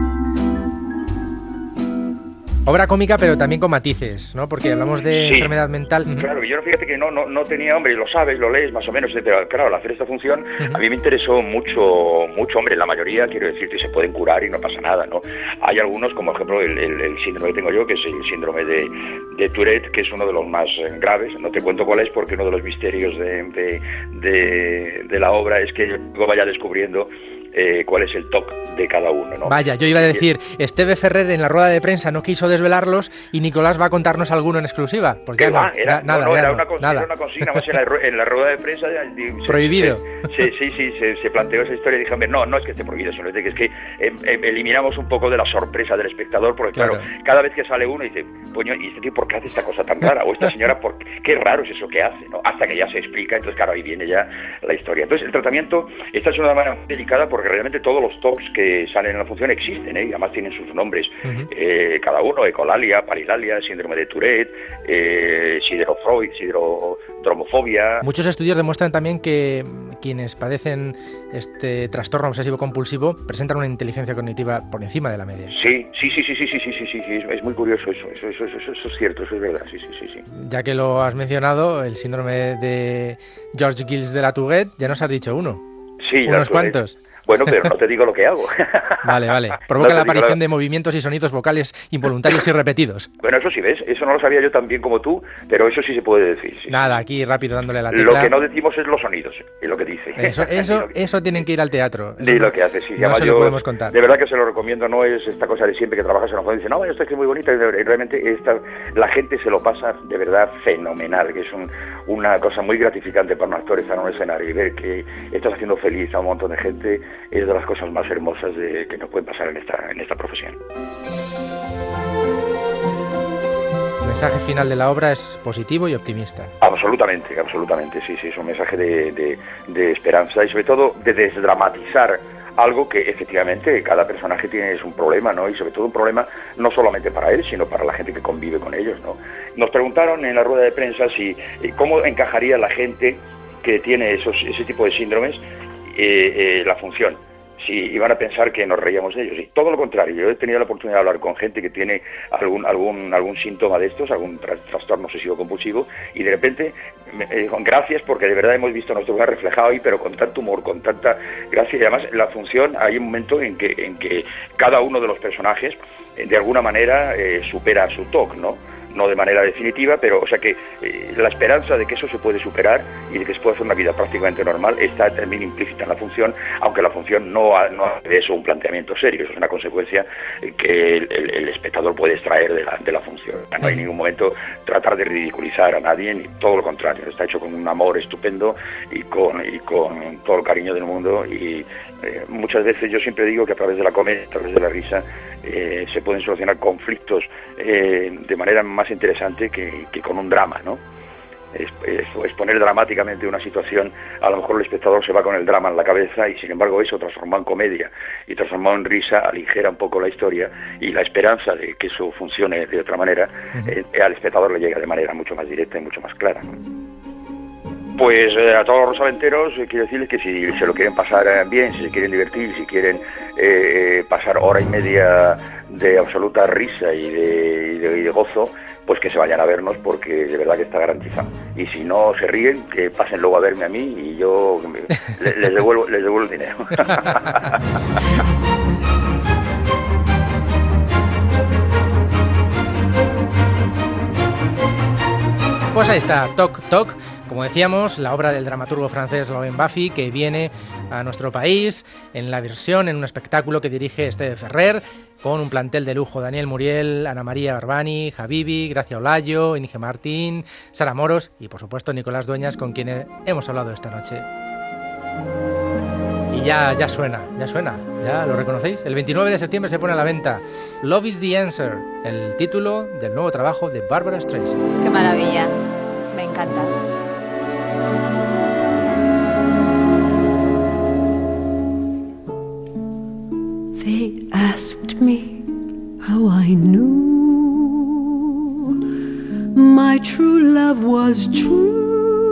Obra cómica, pero también con matices, ¿no? Porque hablamos de sí, enfermedad mental. Claro, yo no, fíjate que no, no, no tenía, hombre, lo sabes, lo lees más o menos, pero claro, al hacer esta función, uh-huh. a mí me interesó mucho, mucho, hombre, la mayoría, quiero decirte, se pueden curar y no pasa nada, ¿no? Hay algunos, como ejemplo, el, el, el síndrome que tengo yo, que es el síndrome de, de Tourette, que es uno de los más graves. No te cuento cuál es, porque uno de los misterios de, de, de, de la obra es que yo vaya descubriendo Eh, cuál es el toque de cada uno, ¿no? Vaya, yo iba a decir, Esteve Ferrer en la rueda de prensa no quiso desvelarlos y Nicolás va a contarnos alguno en exclusiva. Pues ya no, va? Era, na, nada, no, no, ya era, no, una consigna, nada. era una consigna, más en la, en la rueda de prensa se, prohibido. Se, se, sí, sí, se, se planteó esa historia y dije, hombre, no, no es que esté prohibido, sino que es que eh, eh, eliminamos un poco de la sorpresa del espectador, porque claro, claro cada vez que sale uno dice, coño, ¿y este tío por qué hace esta cosa tan rara? O esta señora, ¿por qué, qué raro es eso que hace? ¿No? Hasta que ya se explica, entonces claro, ahí viene ya la historia. Entonces el tratamiento está hecho de una manera muy delicada porque realmente todos los tocs que salen en la función existen, ¿eh? Y además tienen sus nombres, uh-huh. eh, cada uno, ecolalia, parilalia, síndrome de Tourette, eh, siderofroid, siderodromofobia. Muchos estudios demuestran también que quienes padecen este trastorno obsesivo compulsivo presentan una inteligencia cognitiva por encima de la media. Sí, sí, sí, sí, sí, sí, sí, sí, sí, sí. Es, es muy curioso eso, eso, eso, eso, eso es cierto, eso es verdad, sí, sí, sí, sí. Ya que lo has mencionado, el síndrome de George Gilles de la Tourette, ya nos has dicho uno. Sí, unos cuantos. Bueno, pero no te digo lo que hago. Vale, vale. Provoca no la aparición la... de movimientos y sonidos vocales involuntarios y repetidos. Bueno, eso sí, ¿ves? Eso no lo sabía yo tan bien como tú, pero eso sí se puede decir. Sí. Nada, aquí rápido dándole la tecla. Lo que no decimos es los sonidos, es lo que dice. Eso, eso, que... eso tienen que ir al teatro. Sí, lo que hace, sí. No se lo yo, podemos contar. De verdad que se lo recomiendo, no es esta cosa de siempre que trabajas en la función y dice, no, esto es que es muy bonita, y realmente esta, la gente se lo pasa de verdad fenomenal, que es un, una cosa muy gratificante para un actor estar en un escenario y ver que estás haciendo feliz a un montón de gente, es de las cosas más hermosas de, que nos pueden pasar en esta, en esta profesión. El mensaje final de la obra es positivo y optimista. Absolutamente, absolutamente, sí, sí, es un mensaje de, de, de esperanza y sobre todo de desdramatizar algo que efectivamente cada personaje tiene es un problema, ¿no? Y sobre todo un problema no solamente para él, sino para la gente que convive con ellos, ¿no? Nos preguntaron en la rueda de prensa si cómo encajaría la gente que tiene esos ese tipo de síndromes eh, eh, la función. Si iban a pensar que nos reíamos de ellos. Y todo lo contrario, yo he tenido la oportunidad de hablar con gente que tiene algún algún algún síntoma de estos, algún tra- trastorno obsesivo compulsivo, y de repente me dijo, gracias, porque de verdad hemos visto nuestro lugar reflejado ahí, pero con tanto humor, con tanta gracia, y además la función, hay un momento en que en que cada uno de los personajes, de alguna manera, eh, supera su T O C, ¿no? No de manera definitiva, pero o sea que eh, la esperanza de que eso se puede superar y de que se puede hacer una vida prácticamente normal está también implícita en la función, aunque la función no ha, no hace de eso un planteamiento serio. Eso es una consecuencia eh, que el, el, el espectador puede extraer de la, de la función. No hay en ningún momento tratar de ridiculizar a nadie, ni todo lo contrario. Está hecho con un amor estupendo y con, y con todo el cariño del mundo, y eh, muchas veces yo siempre digo que a través de la comedia, a través de la risa, eh, se pueden solucionar conflictos eh, de manera más interesante que, que con un drama, ¿no? Es, es, exponer dramáticamente una situación, a lo mejor el espectador se va con el drama en la cabeza y sin embargo eso transformado en comedia y transformado en risa aligera un poco la historia, y la esperanza de que eso funcione de otra manera uh-huh. eh, al espectador le llega de manera mucho más directa y mucho más clara, ¿no? Pues eh, a todos los rosaventeros eh, quiero decirles que si se lo quieren pasar eh, bien, si se quieren divertir, si quieren eh, pasar hora y media de absoluta risa y de, y de, y de gozo, pues que se vayan a vernos, porque de verdad que está garantizado. Y si no se ríen, que pasen luego a verme a mí y yo les, les devuelvo les devuelvo el dinero. Pues ahí está, Toc Toc, Como decíamos, la obra del dramaturgo francés Laurent Baffy, que viene a nuestro país en la versión, en un espectáculo que dirige Esteve Ferrer, con un plantel de lujo: Daniel Muriel, Ana María Barbani, Habibi, Gracia Olayo, Inge Martín, Sara Moros y, por supuesto, Nicolás Dueñas, con quien hemos hablado esta noche. Y ya, ya suena, ya suena, ¿ya lo reconocéis? El veintinueve de septiembre se pone a la venta Love is the Answer, el título del nuevo trabajo de Barbra Streisand. ¡Qué maravilla! Me encanta. They asked me how I knew my true love was true.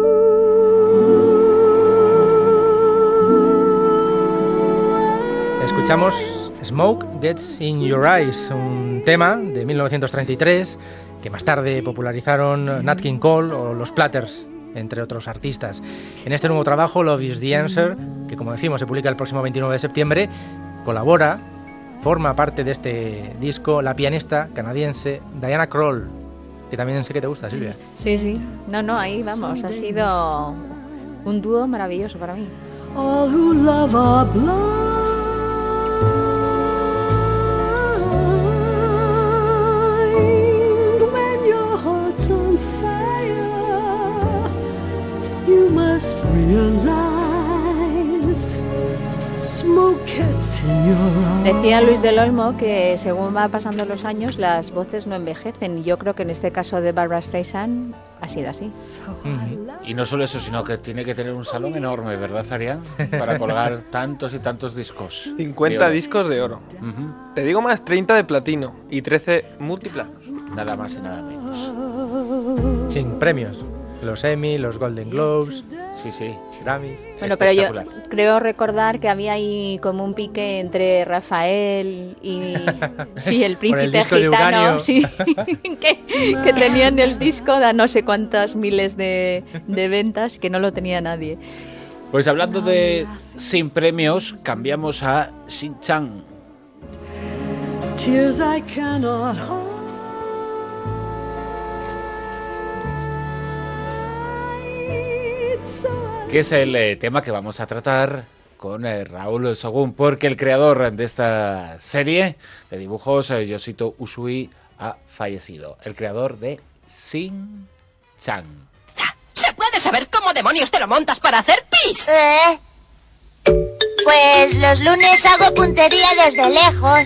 Escuchamos Smoke Gets in Your Eyes, un tema de mil novecientos treinta y tres que más tarde popularizaron Nat King Cole o los Platters, entre otros artistas. En este nuevo trabajo, Love is the Answer, que como decimos se publica el próximo veintinueve de septiembre, colabora, forma parte de este disco la pianista canadiense Diana Krall, que también sé que te gusta, Silvia. Sí, sí. No, no, ahí vamos. Ha sido un dúo maravilloso para mí. All who love are blind. When your heart's on fire, you must realize smoke gets in your eyes. Decía Luis del Olmo que según va pasando los años las voces no envejecen, y yo creo que en este caso de Barbra Streisand ha sido así. Uh-huh. Y no solo eso, sino que tiene que tener un salón enorme, ¿verdad, Arián? Para colgar tantos y tantos discos. cincuenta de discos de oro. Uh-huh. Te digo más, treinta de platino y trece multiplanos. Nada más y nada menos. Sin premios. Los Emmy, los Golden Globes, sí, sí, Grammys. Bueno, pero yo creo recordar que había ahí como un pique entre Rafael y, sí, el príncipe el gitano, sí, que, que tenían el disco da no sé cuántas miles de, de ventas, que no lo tenía nadie. Pues hablando de sin premios, cambiamos a Shin-chan. Tears I cannot hold. Que es el eh, tema que vamos a tratar con eh, Raúl Sogún, porque el creador de esta serie de dibujos, eh, Yoshito Usui, ha fallecido. El creador de Shin-chan. ¿Se puede saber cómo demonios te lo montas para hacer pis? ¿Eh? Pues los lunes hago puntería desde lejos.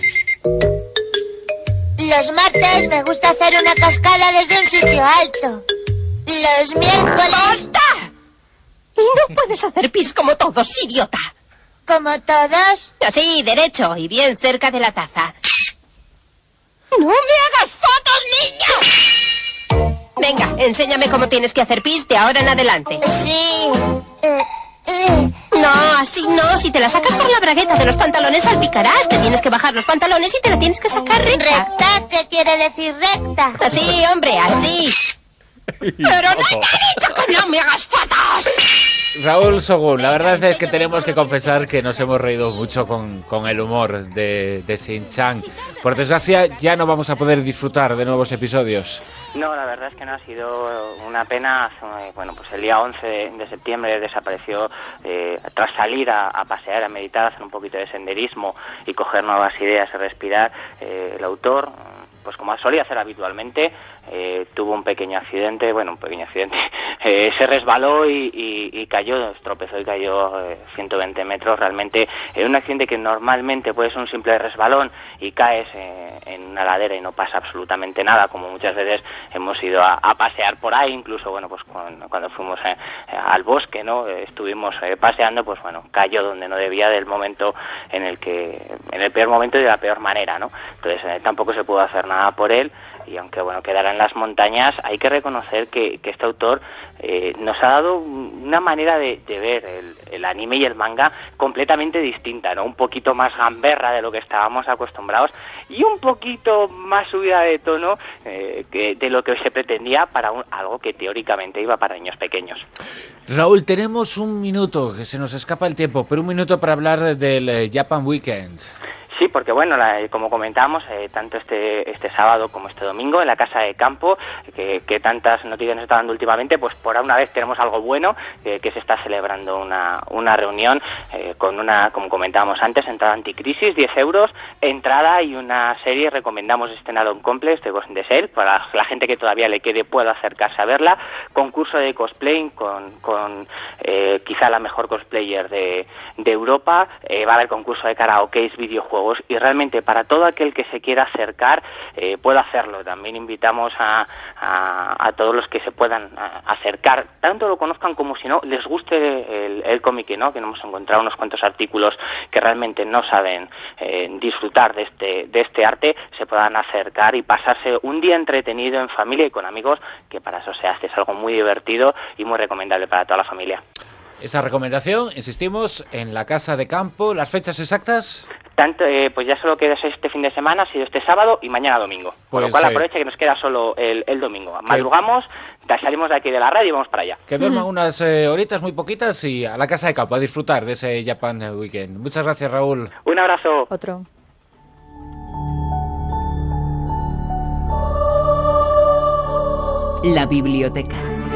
Los martes me gusta hacer una cascada desde un sitio alto. Los miércoles... ¡Basta! Y no puedes hacer pis como todos, idiota. ¿Como todos? Así, derecho y bien cerca de la taza. ¡No me hagas fotos, niño! Venga, enséñame cómo tienes que hacer pis de ahora en adelante. Sí. Eh, eh. No, así no. Si te la sacas por la bragueta de los pantalones, salpicarás. Te tienes que bajar los pantalones y te la tienes que sacar recta. ¿Recta? ¿Qué quiere decir recta? Así, hombre, así. ¡Pero no te he dicho que no me hagas fotos! Raúl Sogún, la verdad es que tenemos que confesar que nos hemos reído mucho con, con el humor de, de Shin-chan. Por desgracia, ya no vamos a poder disfrutar de nuevos episodios. No, la verdad es que no, ha sido una pena. Bueno, pues el día once de septiembre desapareció eh, tras salir a, a pasear, a meditar, a hacer un poquito de senderismo y coger nuevas ideas y respirar. Eh, el autor, pues como solía hacer habitualmente, eh, tuvo un pequeño accidente, bueno, un pequeño accidente, eh, se resbaló y, y, y cayó, tropezó y cayó eh, ciento veinte metros. Realmente en un accidente que normalmente puede ser un simple resbalón y caes eh, en una ladera y no pasa absolutamente nada, como muchas veces hemos ido a, a pasear por ahí, incluso bueno, pues cuando, cuando fuimos eh, al bosque, no, eh, estuvimos eh, paseando, pues bueno, cayó donde no debía, del momento en el que, en el peor momento y de la peor manera, ¿no? Entonces eh, tampoco se pudo hacer nada por él. Y aunque bueno quedara en las montañas, hay que reconocer que, que este autor eh, nos ha dado una manera de, de ver el, el anime y el manga completamente distinta, ¿no? Un poquito más gamberra de lo que estábamos acostumbrados y un poquito más subida de tono eh, que de lo que se pretendía para un, algo que teóricamente iba para niños pequeños. Raúl, tenemos un minuto, que se nos escapa el tiempo, pero un minuto para hablar del eh, Japan Weekend. Sí, porque bueno, la, como comentábamos, eh, tanto este este sábado como este domingo en la Casa de Campo, que, que tantas noticias nos está dando últimamente, pues por una vez tenemos algo bueno, eh, que se está celebrando una una reunión eh, con una, como comentábamos antes, entrada anticrisis, diez euros, entrada y una serie, recomendamos Stand-Alone Complex de Ghost in the Shell, para la gente que todavía le quede pueda acercarse a verla, concurso de cosplay con, con eh, quizá la mejor cosplayer de, de Europa, eh, va a haber concurso de karaoke, videojuegos, y realmente para todo aquel que se quiera acercar eh, pueda hacerlo. También invitamos a, a, a todos los que se puedan a, acercar, tanto lo conozcan como si no les guste el, el cómic, ¿no? Que hemos encontrado unos cuantos artículos que realmente no saben eh, disfrutar de este de este arte, se puedan acercar y pasarse un día entretenido en familia y con amigos, que para eso se hace, es algo muy divertido y muy recomendable para toda la familia. Esa recomendación, insistimos, en la Casa de Campo. ¿Las fechas exactas? Tanto, eh, pues ya solo queda este fin de semana, ha sido este sábado y mañana domingo. Por Pues, lo cual eh, aprovecha que nos queda solo el, el domingo. Madrugamos, salimos de aquí de la radio y vamos para allá. Que duerman unas eh, horitas muy poquitas y a la Casa de Campo a disfrutar de ese Japan Weekend. Muchas gracias, Raúl. Un abrazo. Otro. La biblioteca.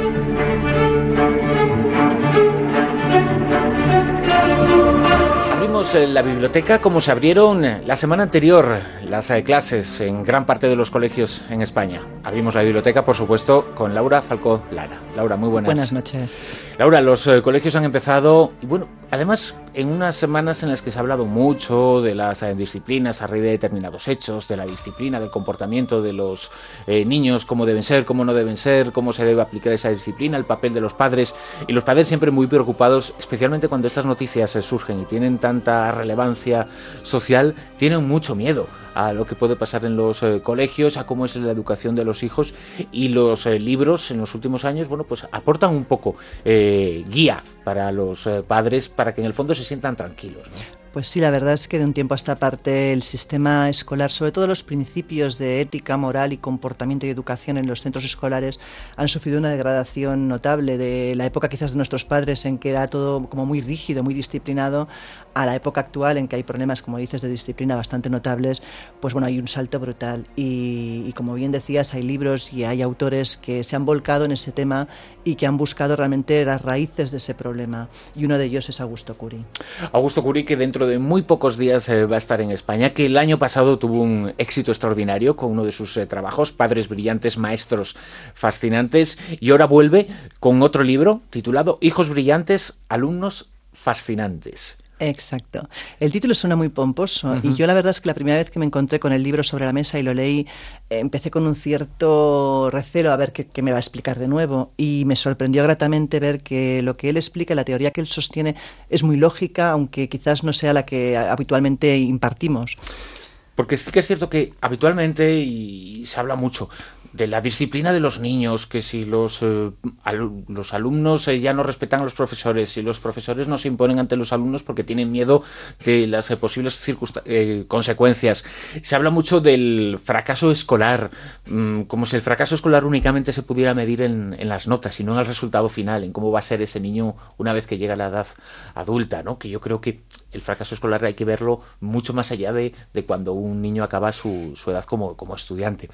Abrimos eh, la biblioteca como se abrieron eh, la semana anterior las eh, clases en gran parte de los colegios en España. Abrimos la biblioteca, por supuesto, con Laura Falcó Lara. Laura, muy buenas. Buenas noches. Laura, los eh, colegios han empezado, y bueno, además en unas semanas en las que se ha hablado mucho de las eh, disciplinas a raíz de determinados hechos, de la disciplina, del comportamiento de los eh, niños, cómo deben ser, cómo no deben ser, cómo se debe aplicar esa disciplina, el papel de los padres, y los padres siempre muy preocupados, especialmente cuando estas noticias eh, surgen y tienen tanta relevancia social, tienen mucho miedo a lo que puede pasar en los eh, colegios, a cómo es la educación de los hijos, y los eh, libros en los últimos años, bueno, pues aportan un poco eh, guía para los eh, padres, para que en el fondo se sientan tranquilos, ¿no? Pues sí, la verdad es que de un tiempo a esta parte el sistema escolar, sobre todo los principios de ética, moral y comportamiento y educación en los centros escolares, han sufrido una degradación notable de la época quizás de nuestros padres, en que era todo como muy rígido, muy disciplinado, a la época actual en que hay problemas, como dices, de disciplina bastante notables. Pues bueno, hay un salto brutal y, y como bien decías, hay libros y hay autores que se han volcado en ese tema y que han buscado realmente las raíces de ese problema, y uno de ellos es Augusto Cury. Augusto Cury, que dentro de muy pocos días eh, va a estar en España, que el año pasado tuvo un éxito extraordinario con uno de sus eh, trabajos, Padres brillantes, maestros fascinantes, y ahora vuelve con otro libro titulado Hijos brillantes, alumnos fascinantes. Exacto. El título suena muy pomposo, uh-huh. y yo la verdad es que la primera vez que me encontré con el libro sobre la mesa y lo leí, eh, empecé con un cierto recelo a ver qué, qué me va a explicar de nuevo, y me sorprendió gratamente ver que lo que él explica, la teoría que él sostiene, es muy lógica, aunque quizás no sea la que habitualmente impartimos. Porque sí que es cierto que habitualmente, y se habla mucho de la disciplina de los niños, que si los, eh, al, los alumnos eh, ya no respetan a los profesores, si los profesores no se imponen ante los alumnos porque tienen miedo de las eh, posibles circunst- eh, consecuencias. Se habla mucho del fracaso escolar, mmm, como si el fracaso escolar únicamente se pudiera medir en, en las notas y no en el resultado final, en cómo va a ser ese niño una vez que llega a la edad adulta, ¿no? Que yo creo que el fracaso escolar hay que verlo mucho más allá de, de cuando un niño acaba su, su edad como, como estudiante.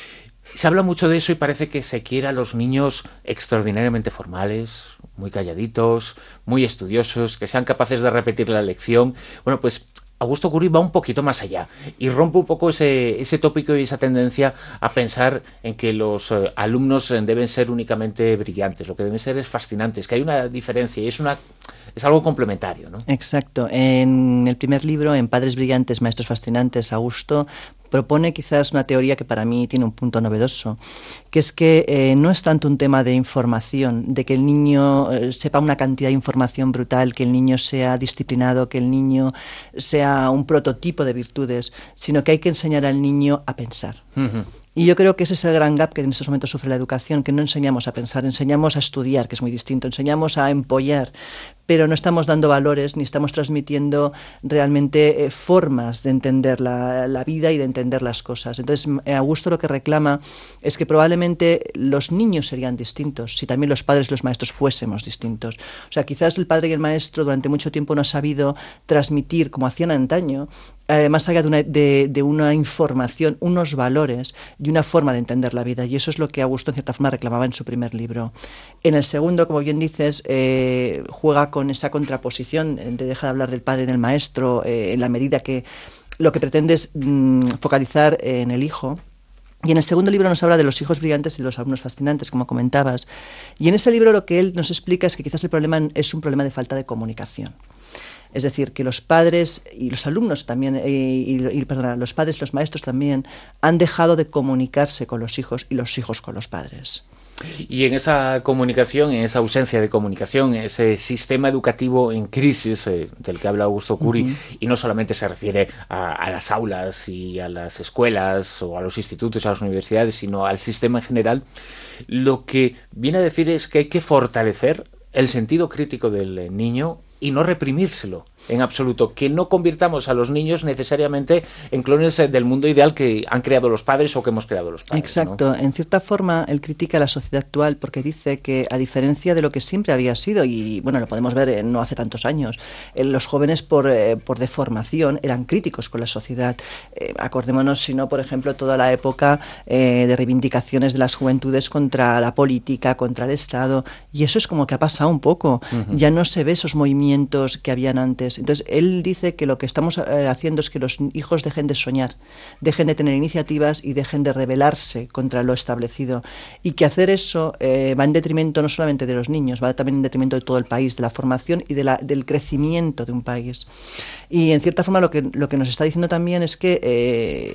Se habla mucho de eso y parece que se quiere a los niños extraordinariamente formales, muy calladitos, muy estudiosos, que sean capaces de repetir la lección. Bueno, pues Augusto Cury va un poquito más allá y rompe un poco ese, ese tópico y esa tendencia a pensar en que los eh, alumnos eh, deben ser únicamente brillantes. Lo que deben ser es fascinantes, que hay una diferencia y es una es algo complementario, ¿no? Exacto. En el primer libro, en Padres brillantes, maestros fascinantes, Augusto propone quizás una teoría que para mí tiene un punto novedoso, que es que eh, no es tanto un tema de información, de que el niño eh, sepa una cantidad de información brutal, que el niño sea disciplinado, que el niño sea un prototipo de virtudes, sino que hay que enseñar al niño a pensar. Uh-huh. Y yo creo que ese es el gran gap que en estos momentos sufre la educación, que no enseñamos a pensar, enseñamos a estudiar, que es muy distinto, enseñamos a empollar, pero no estamos dando valores ni estamos transmitiendo realmente eh, formas de entender la, la vida y de entender las cosas. Entonces, Augusto lo que reclama es que probablemente los niños serían distintos si también los padres y los maestros fuésemos distintos. O sea, quizás el padre y el maestro durante mucho tiempo no ha sabido transmitir, como hacían antaño, eh, más allá de una, de, de una información, unos valores y una forma de entender la vida. Y eso es lo que Augusto, en cierta forma, reclamaba en su primer libro. En el segundo, como bien dices, eh, juega con esa contraposición de dejar de hablar del padre y del maestro, eh, en la medida que lo que pretende es mmm, focalizar en el hijo. Y en el segundo libro nos habla de los hijos brillantes y de los alumnos fascinantes, como comentabas. Y en ese libro lo que él nos explica es que quizás el problema es un problema de falta de comunicación. Es decir, que los padres y los alumnos también, eh, y, y, perdona, los padres y los maestros también han dejado de comunicarse con los hijos y los hijos con los padres. Y en esa comunicación, en esa ausencia de comunicación, ese sistema educativo en crisis eh, del que habla Augusto Curi, uh-huh. y no solamente se refiere a, a las aulas y a las escuelas o a los institutos, a las universidades, sino al sistema en general, lo que viene a decir es que hay que fortalecer el sentido crítico del niño y no reprimírselo en absoluto, que no convirtamos a los niños necesariamente en clones del mundo ideal que han creado los padres o que hemos creado los padres. Exacto, ¿no? En cierta forma él critica la sociedad actual porque dice que, a diferencia de lo que siempre había sido, y bueno, lo podemos ver eh, no hace tantos años, eh, los jóvenes por, eh, por deformación eran críticos con la sociedad. Eh, acordémonos, si no, por ejemplo, toda la época eh, de reivindicaciones de las juventudes contra la política, contra el Estado, y eso es como que ha pasado un poco. Uh-huh. Ya no se ve esos movimientos que habían antes. Entonces, él dice que lo que estamos eh, haciendo es que los hijos dejen de soñar, dejen de tener iniciativas y dejen de rebelarse contra lo establecido. Y que hacer eso eh, va en detrimento no solamente de los niños, va también en detrimento de todo el país, de la formación y de la, del crecimiento de un país. Y en cierta forma lo que, lo que nos está diciendo también es que, eh,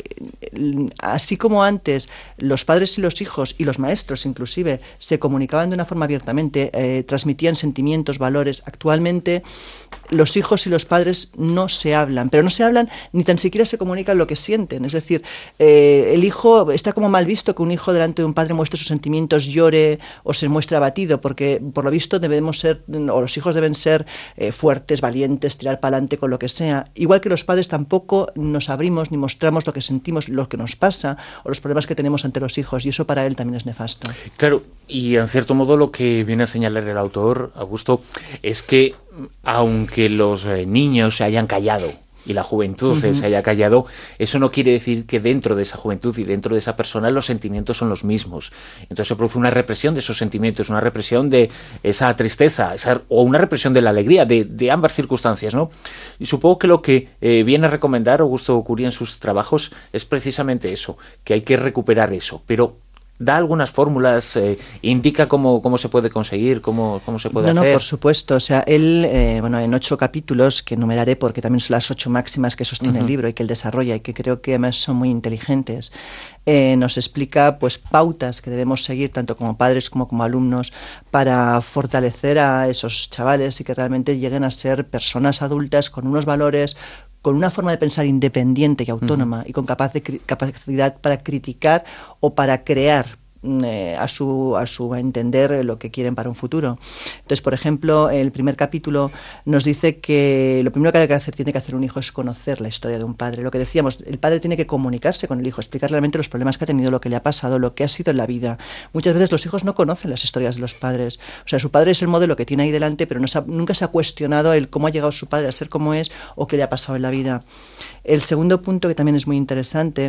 así como antes los padres y los hijos, y los maestros inclusive, se comunicaban de una forma abiertamente, eh, transmitían sentimientos, valores, actualmente los hijos y los padres no se hablan, pero no se hablan ni tan siquiera se comunican lo que sienten. Es decir, eh, el hijo, está como mal visto que un hijo delante de un padre muestre sus sentimientos, llore o se muestre abatido, porque por lo visto debemos ser, o los hijos deben ser eh, fuertes, valientes, tirar para adelante con lo que sea. Igual que los padres tampoco nos abrimos ni mostramos lo que sentimos, lo que nos pasa o los problemas que tenemos ante los hijos, y eso para él también es nefasto. Claro, y en cierto modo lo que viene a señalar el autor, Augusto, es que aunque los eh, niños se hayan callado y la juventud uh-huh. se haya callado, eso no quiere decir que dentro de esa juventud y dentro de esa persona los sentimientos son los mismos. Entonces se produce una represión de esos sentimientos, una represión de esa tristeza, esa, o una represión de la alegría, de, de ambas circunstancias, ¿no? Y supongo que lo que eh, viene a recomendar Augusto Curi en sus trabajos es precisamente eso, que hay que recuperar eso, pero da algunas fórmulas, eh, indica cómo, cómo se puede conseguir, cómo, cómo se puede no, hacer. No, por supuesto. O sea, él, eh, bueno, en ocho capítulos, que enumeraré porque también son las ocho máximas que sostiene uh-huh. el libro y que él desarrolla y que creo que además son muy inteligentes, eh, nos explica pues pautas que debemos seguir tanto como padres como como alumnos para fortalecer a esos chavales y que realmente lleguen a ser personas adultas con unos valores, con una forma de pensar independiente y autónoma uh-huh. y con capaz de, capacidad para criticar o para crear eh, a su a su entender lo que quieren para un futuro. Entonces, por ejemplo, el primer capítulo nos dice que lo primero que hay que hacer, tiene que hacer un hijo es conocer la historia de un padre. Lo que decíamos, el padre tiene que comunicarse con el hijo, explicar realmente los problemas que ha tenido, lo que le ha pasado, lo que ha sido en la vida. Muchas veces los hijos no conocen las historias de los padres. O sea, su padre es el modelo que tiene ahí delante, pero no se ha, nunca se ha cuestionado el cómo ha llegado su padre a ser como es o qué le ha pasado en la vida. El segundo punto, que también es muy interesante,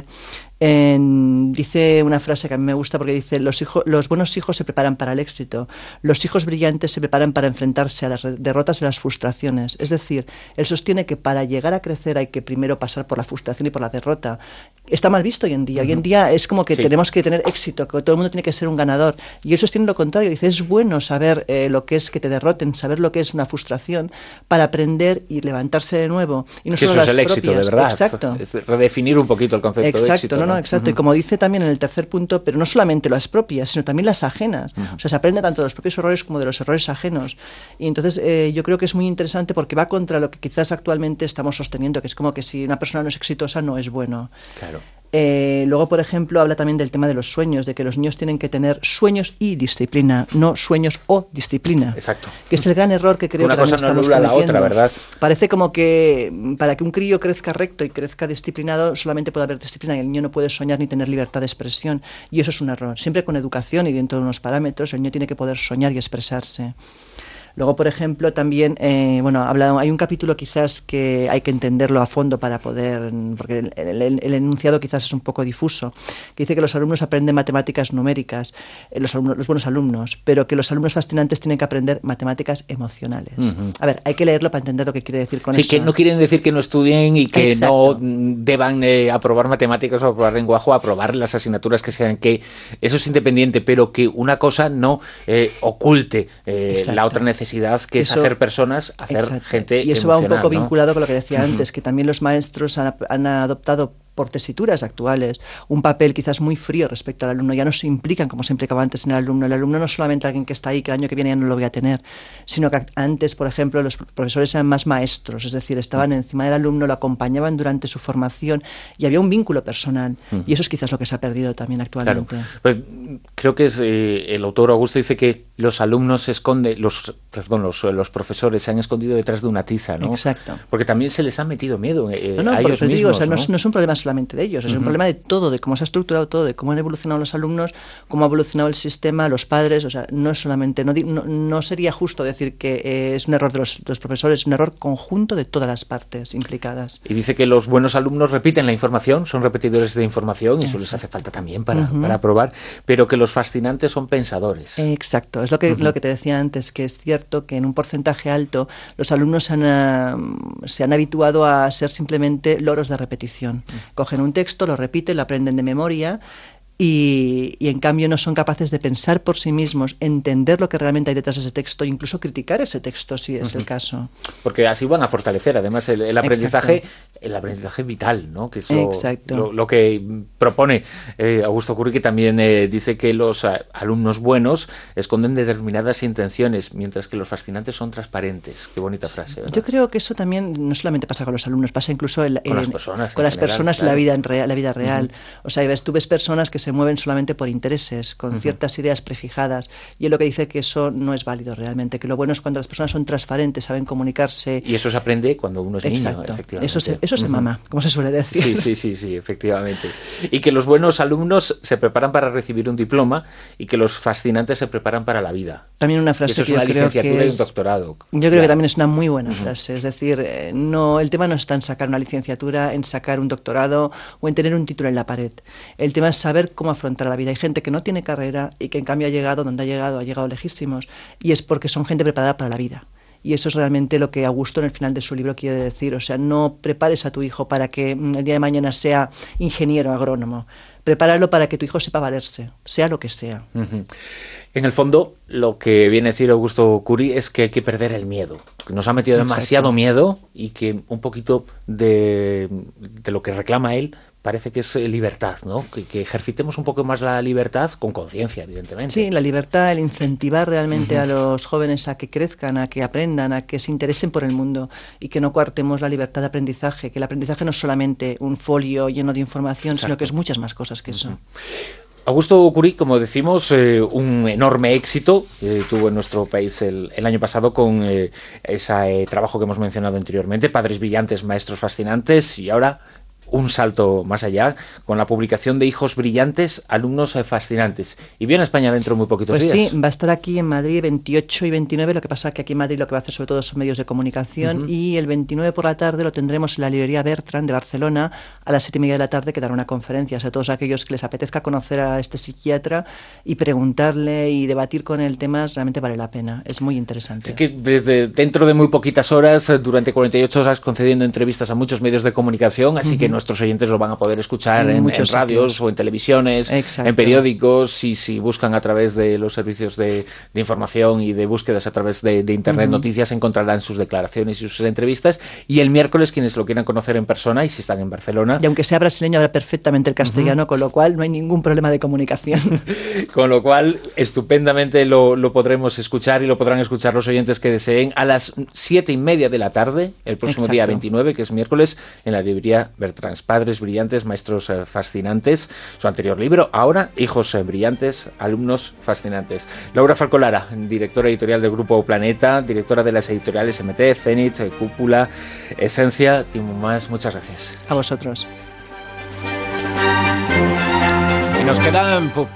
en, dice una frase que a mí me gusta porque dice: los, hijos, los buenos hijos se preparan para el éxito, los hijos brillantes se preparan para enfrentarse a las derrotas y las frustraciones. Es decir, él sostiene que para llegar a crecer hay que primero pasar por la frustración y por la derrota. Está mal visto hoy en día. Uh-huh. Hoy en día es como que sí. tenemos que tener éxito, que todo el mundo tiene que ser un ganador. Y él sostiene lo contrario. Dice, es bueno saber eh, lo que es que te derroten, saber lo que es una frustración para aprender y levantarse de nuevo. Y no que solo eso las es el propias. Éxito, de verdad. Exacto. Es redefinir un poquito el concepto exacto, de éxito. No, no, exacto. Uh-huh. Y como dice también en el tercer punto, pero no solamente las propias, sino también las ajenas. Uh-huh. O sea, se aprende tanto de los propios errores como de los errores ajenos. Y entonces eh, yo creo que es muy interesante porque va contra lo que quizás actualmente estamos sosteniendo, que es como que si una persona no es exitosa no es bueno. Claro. Eh, luego, por ejemplo, habla también del tema de los sueños, de que los niños tienen que tener sueños y disciplina, no sueños o disciplina. Exacto. Que es el gran error que creo Una que cosa estamos no anula la otra, ¿verdad? Parece como que para que un crío crezca recto y crezca disciplinado solamente puede haber disciplina y el niño no puede soñar ni tener libertad de expresión. Y eso es un error. Siempre con educación y dentro de unos parámetros el niño tiene que poder soñar y expresarse. Luego, por ejemplo, también, eh, bueno, habla, hay un capítulo quizás que hay que entenderlo a fondo para poder, porque el, el, el enunciado quizás es un poco difuso, que dice que los alumnos aprenden matemáticas numéricas, eh, los, alumnos, los buenos alumnos, pero que los alumnos fascinantes tienen que aprender matemáticas emocionales. Uh-huh. A ver, hay que leerlo para entender lo que quiere decir con sí, eso. Sí, que no quieren decir que no estudien y que Exacto. no deban eh, aprobar matemáticas o aprobar lenguaje o aprobar las asignaturas que sean, que eso es independiente, pero que una cosa no eh, oculte eh, la otra necesidad, que eso, es hacer personas, hacer exacto. gente Y eso va un poco ¿no? vinculado con lo que decía antes, que también los maestros han, han adoptado por tesituras actuales, un papel quizás muy frío respecto al alumno, ya no se implican como se implicaba antes en el alumno. El alumno no es solamente alguien que está ahí, que el año que viene ya no lo voy a tener, sino que antes, por ejemplo, los profesores eran más maestros, es decir, estaban encima del alumno, lo acompañaban durante su formación y había un vínculo personal. Uh-huh. Y eso es quizás lo que se ha perdido también actualmente. Claro. Pues, creo que es eh, el autor Augusto dice que los alumnos se esconden, los, perdón, los, los profesores se han escondido detrás de una tiza, ¿no? Exacto. Porque también se les ha metido miedo eh, no, no, a ellos te digo, mismos, o sea, ¿no? no, es, no es un problema solamente de ellos, es uh-huh. un problema de todo, de cómo se ha estructurado todo, de cómo han evolucionado los alumnos, cómo ha evolucionado el sistema, los padres, o sea, no es solamente, no, no, no sería justo decir que eh, es un error de los, de los profesores, es un error conjunto de todas las partes implicadas. Y dice que los buenos alumnos repiten la información, son repetidores de información y eso les hace falta también para, uh-huh. para aprobar, pero que los fascinantes son pensadores. Exacto, es lo que, uh-huh. lo que te decía antes, que es cierto que en un porcentaje alto los alumnos han, uh, se han habituado a ser simplemente loros de repetición. Uh-huh. Cogen un texto, lo repiten, lo aprenden de memoria y, y en cambio no son capaces de pensar por sí mismos, entender lo que realmente hay detrás de ese texto e incluso criticar ese texto si es uh-huh. el caso. Porque así van a fortalecer además el, el aprendizaje, Exacto. el aprendizaje vital, ¿no? Que es lo, lo, lo que propone eh, Augusto Curri, que también eh, dice que los uh, alumnos buenos esconden determinadas intenciones, mientras que los fascinantes son transparentes. Qué bonita frase, ¿verdad? Yo creo que eso también no solamente pasa con los alumnos, pasa incluso en, con en, las personas, con en las general, personas claro. en la vida, en rea, la vida real. Uh-huh. O sea, ves, tú ves personas que se mueven solamente por intereses, con uh-huh. ciertas ideas prefijadas, y él lo que dice que eso no es válido realmente, que lo bueno es cuando las personas son transparentes, saben comunicarse. Y eso se aprende cuando uno es Exacto. niño, efectivamente. Eso se, eso se uh-huh. mama, como se suele decir. Sí, sí, sí, sí, efectivamente. Y que los buenos alumnos se preparan para recibir un diploma y que los fascinantes se preparan para la vida. También una frase eso es que una yo creo licenciatura que y es, un doctorado. Yo creo claro. que también es una muy buena uh-huh. frase. Es decir, no, el tema no está en sacar una licenciatura, en sacar un doctorado o en tener un título en la pared. El tema es saber cómo afrontar la vida. Hay gente que no tiene carrera y que en cambio ha llegado donde ha llegado, ha llegado lejísimos, y es porque son gente preparada para la vida. Y eso es realmente lo que Augusto en el final de su libro quiere decir. O sea, no prepares a tu hijo para que el día de mañana sea ingeniero, agrónomo. Prepáralo para que tu hijo sepa valerse, sea lo que sea. Uh-huh. En el fondo, lo que viene a decir Augusto Curri es que hay que perder el miedo. Que nos ha metido demasiado Exacto. miedo y que un poquito de, de lo que reclama él parece que es libertad, ¿no? Que, que ejercitemos un poco más la libertad con conciencia, evidentemente. Sí, la libertad, el incentivar realmente uh-huh. a los jóvenes a que crezcan, a que aprendan, a que se interesen por el mundo y que no coartemos la libertad de aprendizaje, que el aprendizaje no es solamente un folio lleno de información, Exacto. sino que es muchas más cosas que eso. Uh-huh. Augusto Curri, como decimos, eh, un enorme éxito eh, tuvo en nuestro país el, el año pasado con eh, ese eh, trabajo que hemos mencionado anteriormente, Padres brillantes, maestros fascinantes, y ahora un salto más allá, con la publicación de Hijos brillantes, alumnos fascinantes. Y viene a España dentro de muy poquitos pues días. Pues sí, va a estar aquí en Madrid veintiocho y veintinueve, lo que pasa que aquí en Madrid lo que va a hacer sobre todo son medios de comunicación, uh-huh. y el veintinueve por la tarde lo tendremos en la librería Bertran de Barcelona, a las siete y media de la tarde, que dará una conferencia. O sea, todos aquellos que les apetezca conocer a este psiquiatra y preguntarle y debatir con él temas, realmente vale la pena. Es muy interesante. Así que desde dentro de muy poquitas horas, durante cuarenta y ocho horas, concediendo entrevistas a muchos medios de comunicación, así uh-huh. que nuestros oyentes lo van a poder escuchar en, en, en radios sitios. O en televisiones, Exacto. en periódicos, y si buscan a través de los servicios de, de información y de búsquedas a través de, de Internet uh-huh. Noticias, encontrarán sus declaraciones y sus entrevistas. Y el miércoles, quienes lo quieran conocer en persona, y si están en Barcelona... Y aunque sea brasileño, habla perfectamente el castellano, uh-huh. con lo cual no hay ningún problema de comunicación. Con lo cual, estupendamente lo, lo podremos escuchar, y lo podrán escuchar los oyentes que deseen a las siete y media de la tarde, el próximo Exacto. día veintinueve, que es miércoles, en la librería Bertran. Padres brillantes, maestros eh, fascinantes, su anterior libro, ahora Hijos eh, brillantes, alumnos fascinantes. Laura Falcolara, directora editorial del Grupo Planeta, directora de las editoriales M T, Zenit, eh, Cúpula, Esencia, Timo Más, muchas gracias. A vosotros. Y nos quedan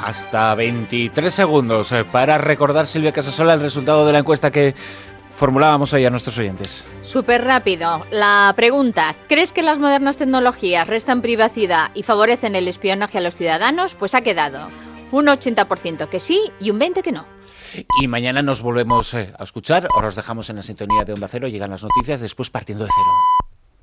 hasta veintitrés segundos para recordar, Silvia Casasola, el resultado de la encuesta que formulábamos hoy a nuestros oyentes. Súper rápido. La pregunta, ¿crees que las modernas tecnologías restan privacidad y favorecen el espionaje a los ciudadanos? Pues ha quedado un ochenta por ciento que sí y un veinte por ciento que no. Y mañana nos volvemos a escuchar. Ahora os dejamos en la sintonía de Onda Cero. Llegan las noticias, después Partiendo de Cero.